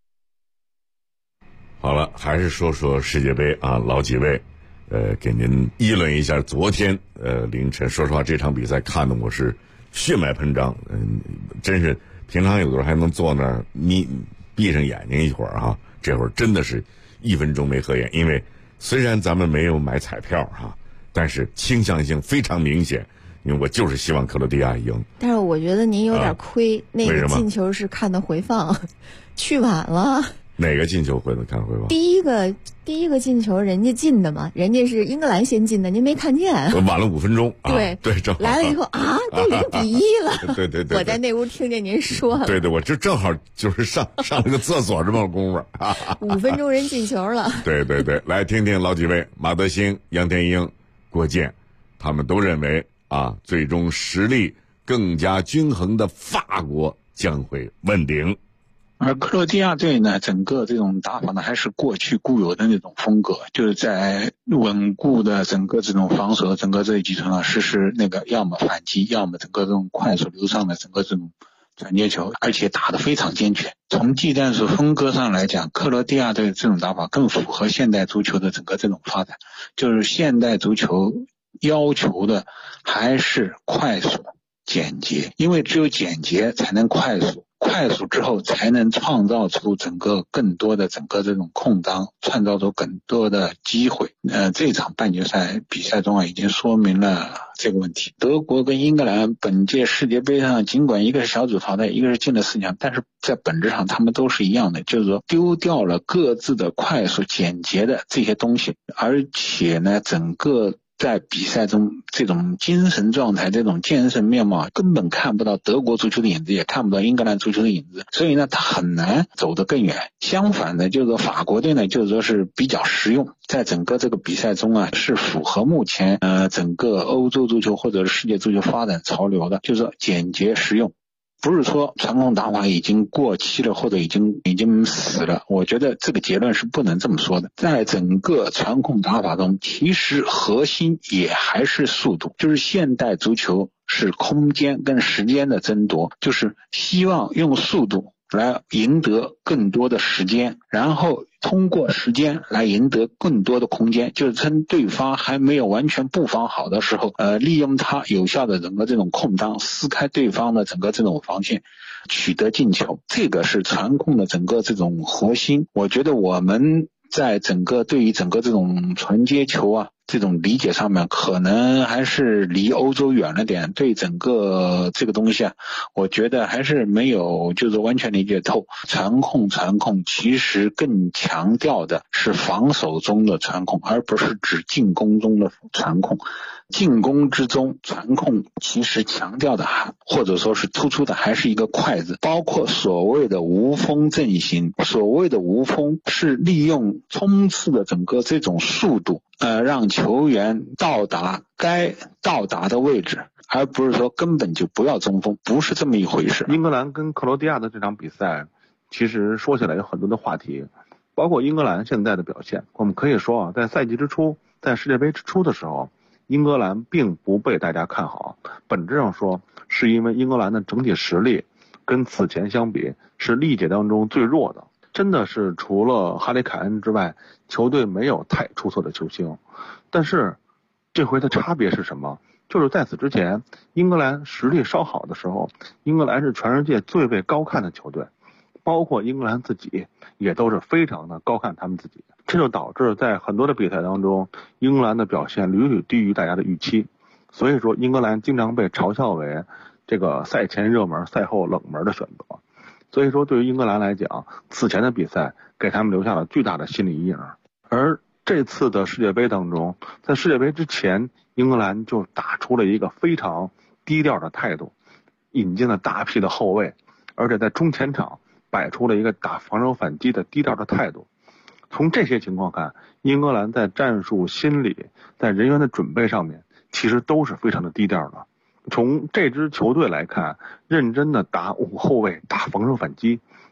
好了，还是说说世界杯啊，老几位，给您议论一下昨天凌晨。说实话，这场比赛看得我是血脉喷张，真是平常有的时候还能坐那儿闭上眼睛一会儿哈，这会儿真的是1分钟没合眼，因为虽然咱们没有买彩票哈，但是倾向性非常明显，因为我就是希望克罗地亚赢。 但是我觉得您有点亏，那个进球是看的回放，去晚了。 哪个进球回的看回放？ 第一个进球人家进的嘛，人家是英格兰先进的，您没看见？ 晚了5分钟。 对对，正好来了以后啊，都0-1了。 对， 我在那屋听见您说了。 对，我就正好就是上了个厕所这么功夫。 5分钟人进球了。 对，来听听老几位马德兴、杨天英、郭健，他们都认为啊，最终实力更加均衡的法国将会问鼎。 而克罗地亚队呢，整个这种打法呢，还是过去固有的那种风格，就是在稳固的整个这种防守，整个这一基础上实施那个要么反击，要么整个这种快速流畅的整个这种传接球，而且打得非常健全。从技战术风格上来讲，克罗地亚队这种打法更符合现代足球的整个这种发展，就是现代足球要求的还是快速简洁，因为只有简洁才能快速，快速之后才能创造出整个更多的整个这种空当，创造出更多的机会。这场半决赛比赛中已经说明了这个问题。德国跟英格兰本届世界杯上，尽管一个是小组淘汰，一个是进了4强，但是在本质上他们都是一样的，就是说丢掉了各自的快速简洁的这些东西，而且呢，整个在比赛中这种精神状态，这种精神面貌根本看不到德国足球的影子，也看不到英格兰足球的影子，所以呢他很难走得更远。相反的，就是说法国队呢，就是说是比较实用，在整个这个比赛中啊，是符合目前整个欧洲足球或者是世界足球发展潮流的，就是说简洁实用。不是说传统打法已经过期了或者已经死了，我觉得这个结论是不能这么说的。在整个传控打法中，其实核心也还是速度，就是现代足球是空间跟时间的争夺，就是希望用速度来赢得更多的时间，然后通过时间来赢得更多的空间，就是趁对方还没有完全布防好的时候，利用他有效的整个这种空当，撕开对方的整个这种防线，取得进球。这个是传控的整个这种核心。我觉得我们在整个对于整个这种传接球啊这种理解上面，可能还是离欧洲远了点，对整个这个东西啊，我觉得还是没有就是完全理解透。传控其实更强调的是防守中的传控，而不是指进攻中的传控。进攻之中传控其实强调的或者说是突出的还是一个快字，包括所谓的无锋阵型。所谓的无锋是利用冲刺的整个这种速度，让球员到达该到达的位置，而不是说根本就不要中锋，不是这么一回事。 英格兰跟克罗地亚的这场比赛，其实说起来有很多的话题，包括英格兰现在的表现。我们可以说啊，在赛季之初，在世界杯之初的时候，英格兰并不被大家看好，本质上说是因为英格兰的整体实力跟此前相比是历届当中最弱的，真的是除了哈里凯恩之外，球队没有太出色的球星。但是这回的差别是什么？就是在此之前，英格兰实力稍好的时候，英格兰是全世界最为高看的球队，包括英格兰自己也都是非常的高看他们自己。这就导致在很多的比赛当中，英格兰的表现屡屡低于大家的预期，所以说英格兰经常被嘲笑为这个赛前热门赛后冷门的选择。所以说对于英格兰来讲，此前的比赛给他们留下了巨大的心理阴影。而这次的世界杯当中，在世界杯之前，英格兰就打出了一个非常低调的态度，引进了大批的后卫，而且在中前场摆出了一个打防守反击的低调的态度。从这些情况看，英格兰在战术、心理、在人员的准备上面，其实都是非常的低调的。从这支球队来看，认真的打5后卫、打防守反击，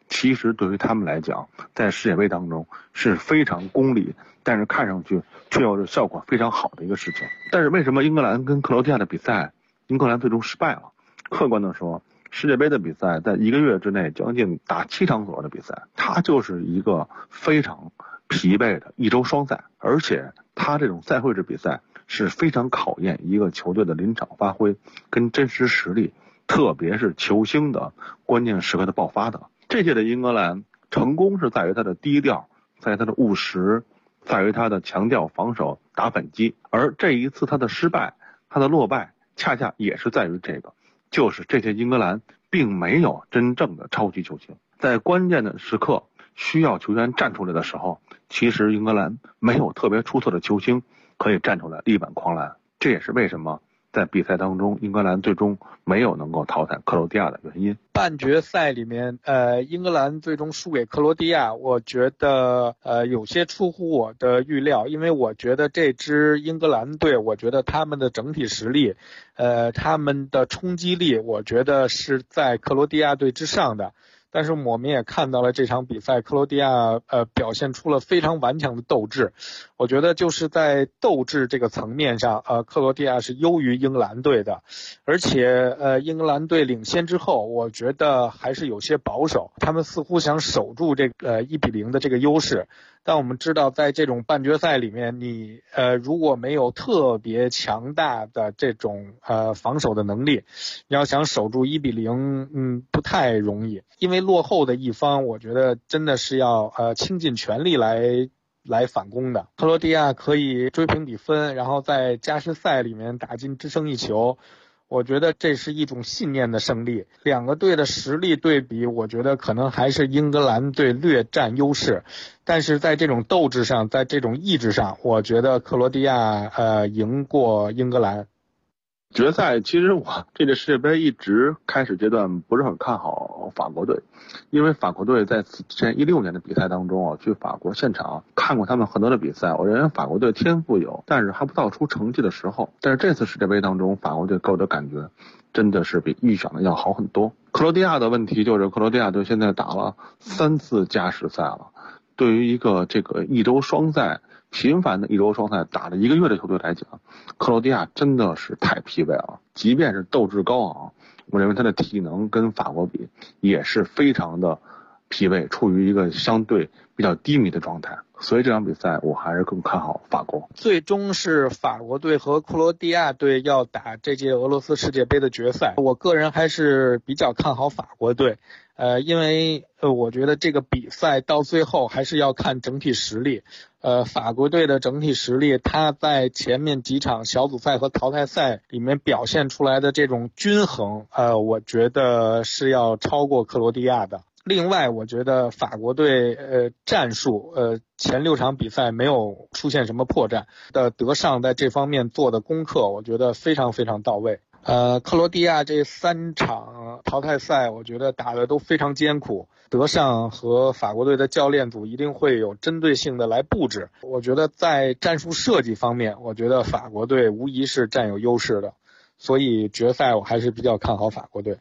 其实对于他们来讲，在世界杯当中是非常功利，但是看上去却又是效果非常好的一个事情。但是为什么英格兰跟克罗地亚的比赛，英格兰最终失败了？客观的说，世界杯的比赛在1个月之内将近打7场左右的比赛，它就是一个非常疲惫的一周双赛，而且它这种赛会制比赛是非常考验一个球队的临场发挥跟真实实力，特别是球星的关键时刻的爆发的。这届的英格兰成功是在于他的低调，在于他的务实，在于他的强调防守打反击，而这一次他的失败，他的落败恰恰也是在于这个，就是这届英格兰并没有真正的超级球星，在关键的时刻需要球员站出来的时候，其实英格兰没有特别出色的球星可以站出来力挽狂澜。这也是为什么在比赛当中英格兰最终没有能够淘汰克罗地亚的原因。 半决赛里面英格兰最终输给克罗地亚，我觉得有些出乎我的预料，因为我觉得这支英格兰队，我觉得他们的整体实力他们的冲击力，我觉得是在克罗地亚队之上的。但是我们也看到了这场比赛，克罗地亚表现出了非常顽强的斗志。我觉得就是在斗志这个层面上，克罗地亚是优于英格兰队的。而且英格兰队领先之后，我觉得还是有些保守，他们似乎想守住这个1-0的这个优势。但我们知道，在这种半决赛里面，你如果没有特别强大的这种防守的能力，你要想守住1-0，不太容易。因为落后的一方，我觉得真的是要倾尽全力来反攻的。克罗地亚可以追平比分，然后在加时赛里面打进只剩1球。我觉得这是一种信念的胜利。两个队的实力对比，我觉得可能还是英格兰队略占优势，但是在这种斗志上，在这种意志上，我觉得克罗地亚赢过英格兰。 决赛其实我这届世界杯一直开始阶段不是很看好法国队，因为法国队在之前16年的比赛当中去法国现场看过他们很多的比赛，我认为法国队天赋有，但是还不到出成绩的时候。但是这次世界杯当中，法国队给我的感觉真的是比预想的要好很多。克罗地亚的问题就是克罗地亚队现在打了3次加时赛了，对于一个这个一周双赛频繁的一周双赛打了1个月的球队来讲，克罗地亚真的是太疲惫了。即便是斗志高昂，我认为他的体能跟法国比也是非常的疲惫，处于一个相对比较低迷的状态。所以这场比赛我还是更看好法国。 最终是法国队和克罗地亚队要打这届俄罗斯世界杯的决赛，我个人还是比较看好法国队。因为我觉得这个比赛到最后还是要看整体实力。法国队的整体实力，他在前面几场小组赛和淘汰赛里面表现出来的这种均衡，我觉得是要超过克罗地亚的。另外，我觉得法国队战术前6场比赛没有出现什么破绽的，德尚在这方面做的功课，我觉得非常非常到位。克罗地亚这3场淘汰赛，我觉得打得都非常艰苦。德尚和法国队的教练组一定会有针对性的来布置。我觉得在战术设计方面，我觉得法国队无疑是占有优势的。所以决赛我还是比较看好法国队。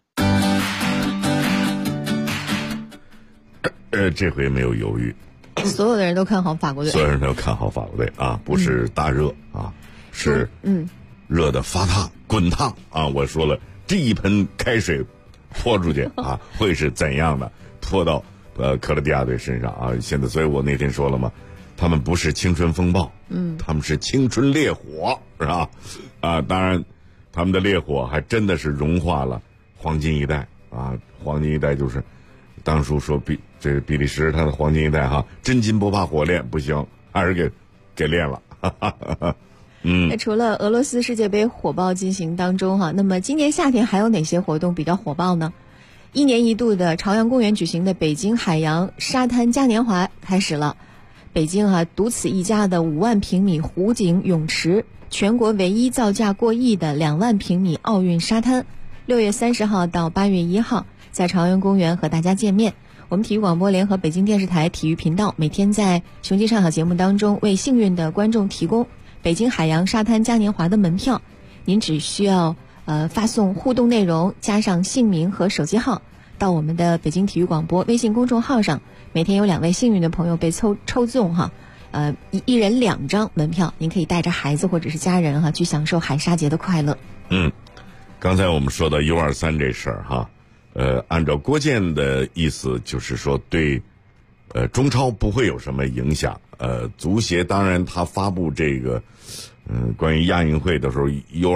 这回没有犹豫， 所有的人都看好法国队， 所有人都看好法国队啊，不是大热啊，是热的发烫滚烫啊！我说了，这一盆开水泼出去啊，会是怎样的？泼到克罗地亚队身上啊！现在，所以我那天说了嘛，他们不是青春风暴，他们是青春烈火，是吧？啊，当然，他们的烈火还真的是融化了黄金一代啊！黄金一代就是当初说这比利时他的黄金一代哈，真金不怕火炼，不行，还是给炼了。 那除了俄罗斯世界杯火爆进行当中哈，那么今年夏天还有哪些活动比较火爆呢？1年1度的朝阳公园举行的北京海洋沙滩嘉年华开始了。北京独此一家的5万平米湖景泳池，全国唯一造价过亿的2万平米奥运沙滩，6月30号到8月1号在朝阳公园和大家见面。我们体育广播联合北京电视台体育频道每天在雄鸡上好节目当中为幸运的观众提供北京海洋沙滩嘉年华的门票，您只需要发送互动内容加上姓名和手机号到我们的北京体育广播微信公众号上，每天有2位幸运的朋友被抽中哈，一人2张门票，您可以带着孩子或者是家人哈去享受海沙节的快乐。 刚才我们说到 U23这事儿哈，按照郭健的意思就是说对中超不会有什么影响。足协当然他发布这个关于亚运会的时候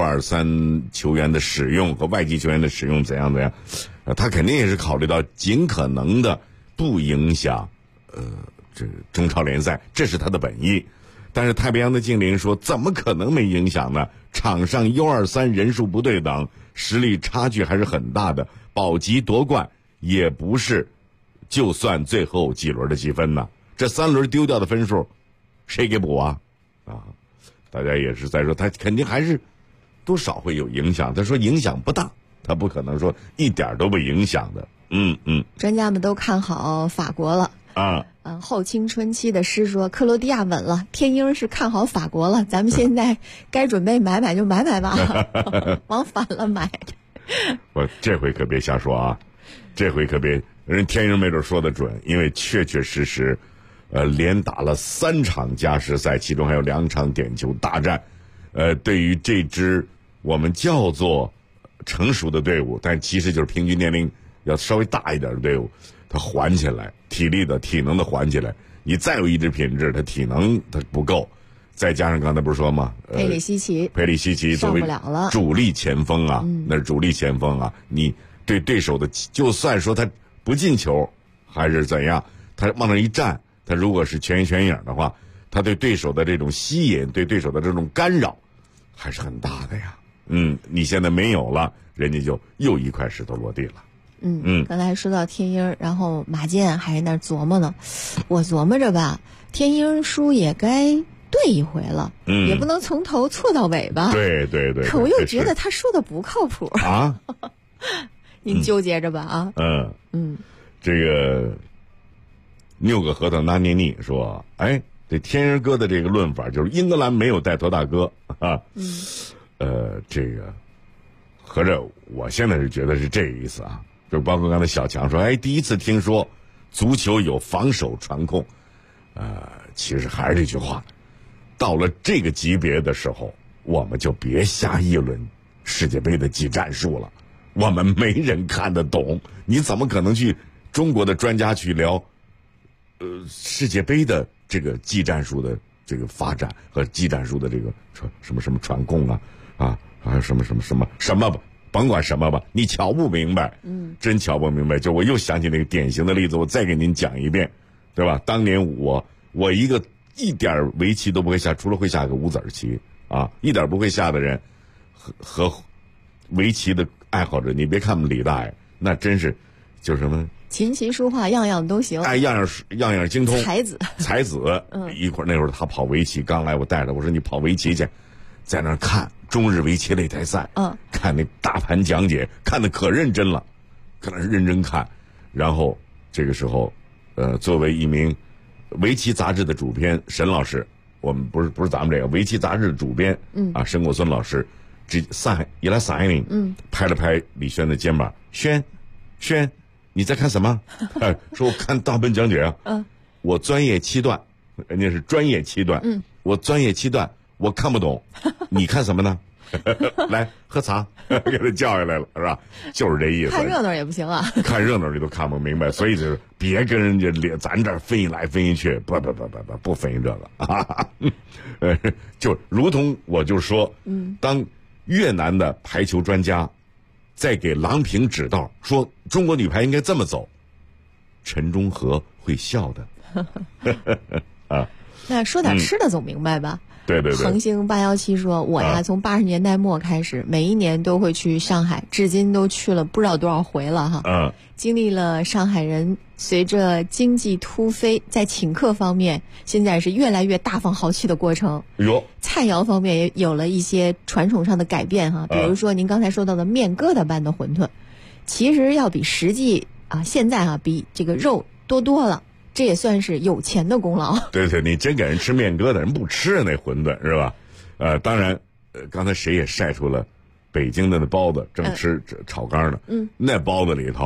U23 球员的使用和外籍球员的使用怎样，他肯定也是考虑到尽可能的不影响这个中超联赛，这是他的本意。但是太平洋的精灵说怎么可能没影响呢？场上 U23 人数不对等，实力差距还是很大的，保级夺冠也不是就算最后几轮的积分呢，这3轮丢掉的分数谁给补啊？大家也是在说他肯定还是多少会有影响，他说影响不大，他不可能说一点都不影响的。 专家们都看好法国了后青春期的诗说克罗地亚稳了，天鹰是看好法国了，咱们现在该准备买就买吧往反了买。 我这回可别瞎说啊，这回可别，人天鹰没准说得准，因为确确实实连打了3场加时赛，其中还有2场点球大战。对于这支我们叫做成熟的队伍，但其实就是平均年龄要稍微大一点的队伍，他缓起来，体能的缓起来。你再有意志品质，他体能他不够，再加上刚才不是说吗？ 佩里西奇作为主力前锋啊，那是主力前锋啊。你对对手的，就算说他不进球还是怎样，他往那一站，他如果是全心全影的话，他对对手的这种吸引，对对手的这种干扰还是很大的呀。你现在没有了，人家就又一块石头落地了。 刚才说到天鹰，然后马健还在那琢磨呢，我琢磨着吧，天鹰输也该对一回了，也不能从头错到尾吧。 对， 可我又觉得他说的不靠谱啊。 您纠结着吧啊。 这个拗个核桃拿捏腻说，这天鹰哥的这个论法就是英格兰没有带头大哥啊。这个合着我现在是觉得是这个意思啊。就包括刚才小强说，第一次听说足球有防守传控，其实还是这句话，到了这个级别的时候，我们就别瞎议论世界杯的技战术了，我们没人看得懂，你怎么可能去中国的专家去聊世界杯的这个技战术的这个发展和技战术的这个什么传控还有什么吧，甭管什么吧，你瞧不明白，真瞧不明白。就我又想起那个典型的例子，我再给您讲一遍，对吧？当年我一个一点围棋都不会下，除了会下个五子棋啊，一点不会下的人和围棋的爱好者，你别看李大爷，那真是就是什么琴棋书画样样都行， 样样精通， 才子。 一会儿那会儿他跑围棋，刚来我带着我说你跑围棋去，在那看中日围棋擂台赛，看那大盘讲解，看得可认真了，可能认真看。然后这个时候，作为一名围棋杂志的主编沈老师，我们不是咱们这个围棋杂志的主编，沈国孙老师，一来撒一拍了拍李轩的肩膀，轩，你在看什么？说我看大盘讲解啊，我专业七段，人家是专业七段，我专业七段。我看不懂，你看什么呢？来喝茶，给他叫下来了，是吧？就是这意思。 看热闹也不行啊。 看热闹你都看不明白，所以就是别跟人家咱这儿分一来分一去，不分这个。就如同我就说，当越南的排球专家在给郎平指道，说中国女排应该这么走，陈忠和会笑的。 那说点吃的总明白吧？ 对， 恒星817说，我呀从80年代末开始，每一年都会去上海，至今都去了不知道多少回了哈。经历了上海人随着经济突飞，在请客方面现在是越来越大方豪气的过程。菜肴方面也有了一些传统上的改变哈，比如说您刚才说到的面疙瘩般的馄饨，其实要比实际现在比这个肉多了。这也算是有钱的功劳。对， 你真给人吃面疙瘩，人不吃那馄饨是吧？当然，刚才谁也晒出了北京的那包子，正吃炒肝呢。那包子里头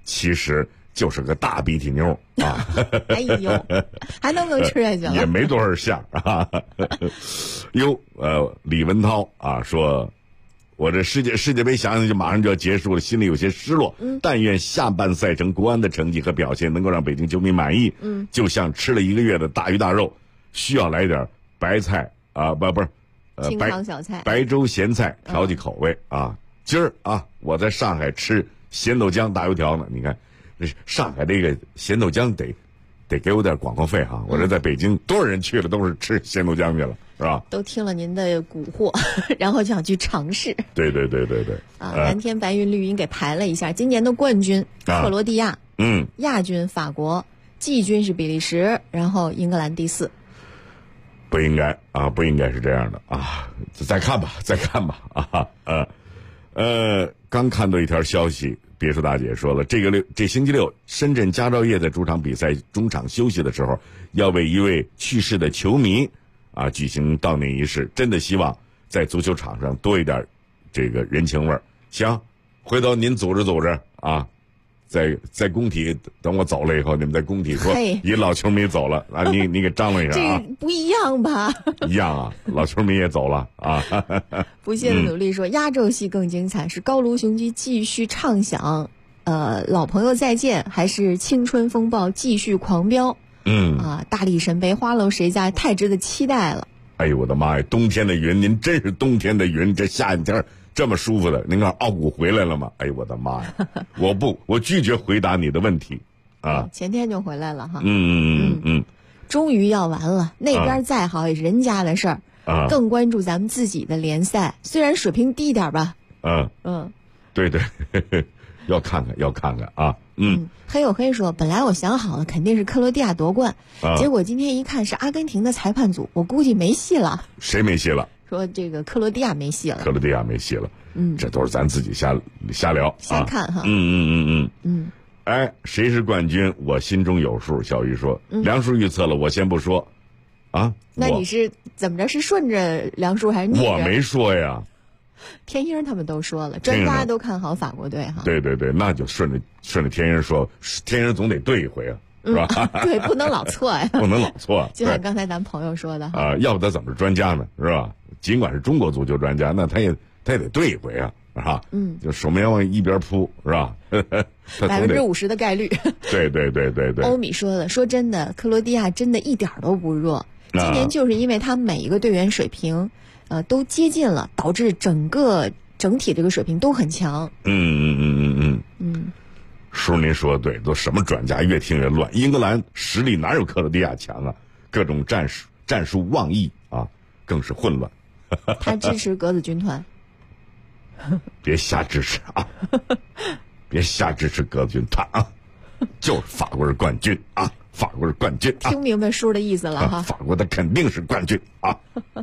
其实就是个大鼻涕妞啊！ 哎呦，还能不能吃下去了？ 也没多少馅啊！哟，李文涛啊说，我这世界杯想想就马上就要结束了，心里有些失落。但愿下半赛程国安的成绩和表现能够让北京球迷满意。就像吃了1个月的大鱼大肉，需要来点白菜啊，不是， 清汤小菜、 白粥咸菜调剂口味啊。今儿啊，我在上海吃咸豆浆大油条呢。你看，上海这个咸豆浆得给我点广告费哈。我这在北京多少人去了都是吃咸豆浆去了，是吧？ 都听了您的蛊惑，然后就想去尝试。 对。 蓝天白云绿云给排了一下，今年的冠军克罗地亚，亚军法国，季军是比利时，然后英格兰第4。 不应该啊，不应该是这样的啊！再看吧啊！刚看到一条消息，别墅大姐说了，这星期六，深圳佳兆业在主场比赛中场休息的时候，要为一位去世的球迷啊举行悼念仪式。真的希望在足球场上多一点这个人情味儿。行，回头您组织啊，在工体等我走了以后，你们在工体说一老球迷走了啊，你给张罗一下啊。 这不一样吧？ 一样啊，老球迷也走了啊。 不懈的努力说，压轴戏更精彩，是高卢雄鸡继续唱响老朋友再见，还是青春风暴继续狂飙？大力神杯花楼谁家太值得期待了。 哎呦我的妈呀，冬天的云，您真是冬天的云，这夏天这么舒服的，您看奥古回来了吗？哎呦我的妈呀！我拒绝回答你的问题啊！ 前天就回来了哈。终于要完了，那边再好也是人家的事儿啊。更关注咱们自己的联赛，虽然水平低点吧。 对，要看看啊。 黑有黑说，本来我想好了，肯定是克罗地亚夺冠，结果今天一看是阿根廷的裁判组，我估计没戏了。 谁没戏了？ 说这个克罗地亚没戏了。 克罗地亚没戏了。这都是咱自己瞎聊瞎看哈。 哎，谁是冠军？我心中有数。小鱼说，梁叔预测了，我先不说啊。 那你是怎么着？是顺着梁叔还是逆着？ 我没说呀。 天鹰他们都说了，专家都看好法国队哈。 对，那就顺着天鹰说，天鹰总得对一回啊，是吧？ 对，不能老错呀。 不能老错。 就像刚才咱朋友说的啊，要不他怎么是专家呢？是吧？尽管是中国足球专家，那他也得对一回啊，是吧？就守门员往一边扑，是吧 ？50%的概率。 对。 欧米说了，说真的，克罗地亚真的一点都不弱。今年就是因为他每一个队员水平，都接近了，导致整体这个水平都很强。 叔您说的对，都什么专家，越听越乱。英格兰实力哪有克罗地亚强啊？各种战术妄议啊，更是混乱。 他支持格子军团。 别瞎支持啊！别瞎支持格子军团啊！就是法国是冠军啊！法国是冠军啊！ 听明白叔的意思了哈。 法国的肯定是冠军啊！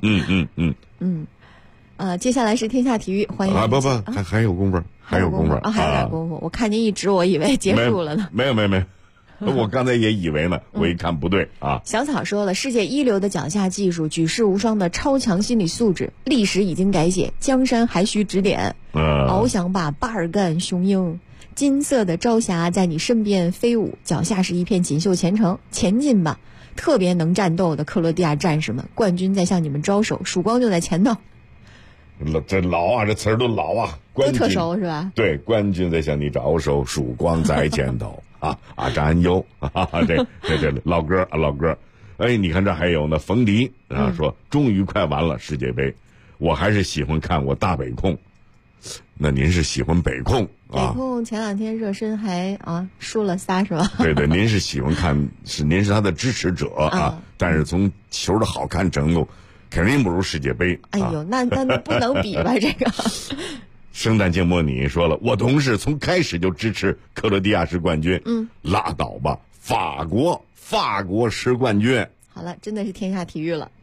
接下来是天下体育，欢迎不，还有功夫，还有功夫啊，还有点功夫。我看您一直，我以为结束了呢。 没有，我刚才也以为呢，我一看不对啊。 小草说了，世界一流的脚下技术，举世无双的超强心理素质，历史已经改写，江山还需指点。翱翔吧，巴尔干雄鹰，金色的朝霞在你身边飞舞，脚下是一片锦绣前程，前进吧，特别能战斗的克罗地亚战士们，冠军在向你们招手，曙光就在前头。 这老啊，这词儿都老啊， 都特熟是吧？ 对，冠军在向你招手，曙光在前头啊！阿占优啊，这老歌。哎，你看这还有呢，冯迪啊说，终于快完了世界杯，我还是喜欢看我大北控。那您是喜欢北控啊？ 北控前2天热身还输了仨是吧？ 对，您是喜欢看，您是他的支持者啊，但是从球的好看程度。肯定不如世界杯。 哎呦，那不能比吧？这个。 圣诞静默你说了，我同事从开始就支持克罗地亚是冠军。拉倒吧，法国是冠军。 好了，真的是天下体育了。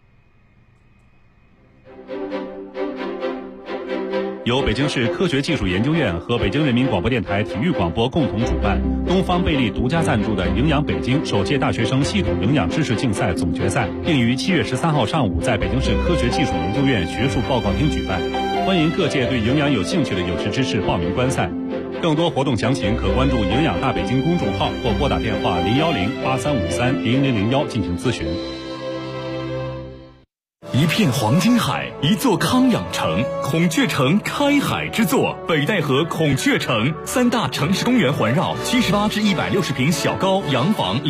由北京市科学技术研究院和北京人民广播电台体育广播共同主办，东方贝利独家赞助的营养北京首届大学生系统营养知识竞赛总决赛，并于7月13号上午在北京市科学技术研究院学术报告厅举办，欢迎各界对营养有兴趣的有识之士报名观赛。 更多活动详情可关注营养大北京公众号或拨打电话010-8353-0001进行咨询。 一片黄金海，一座康养城，孔雀城开海之作，北戴河孔雀城，3大城市公园环绕，78至160平小高洋房。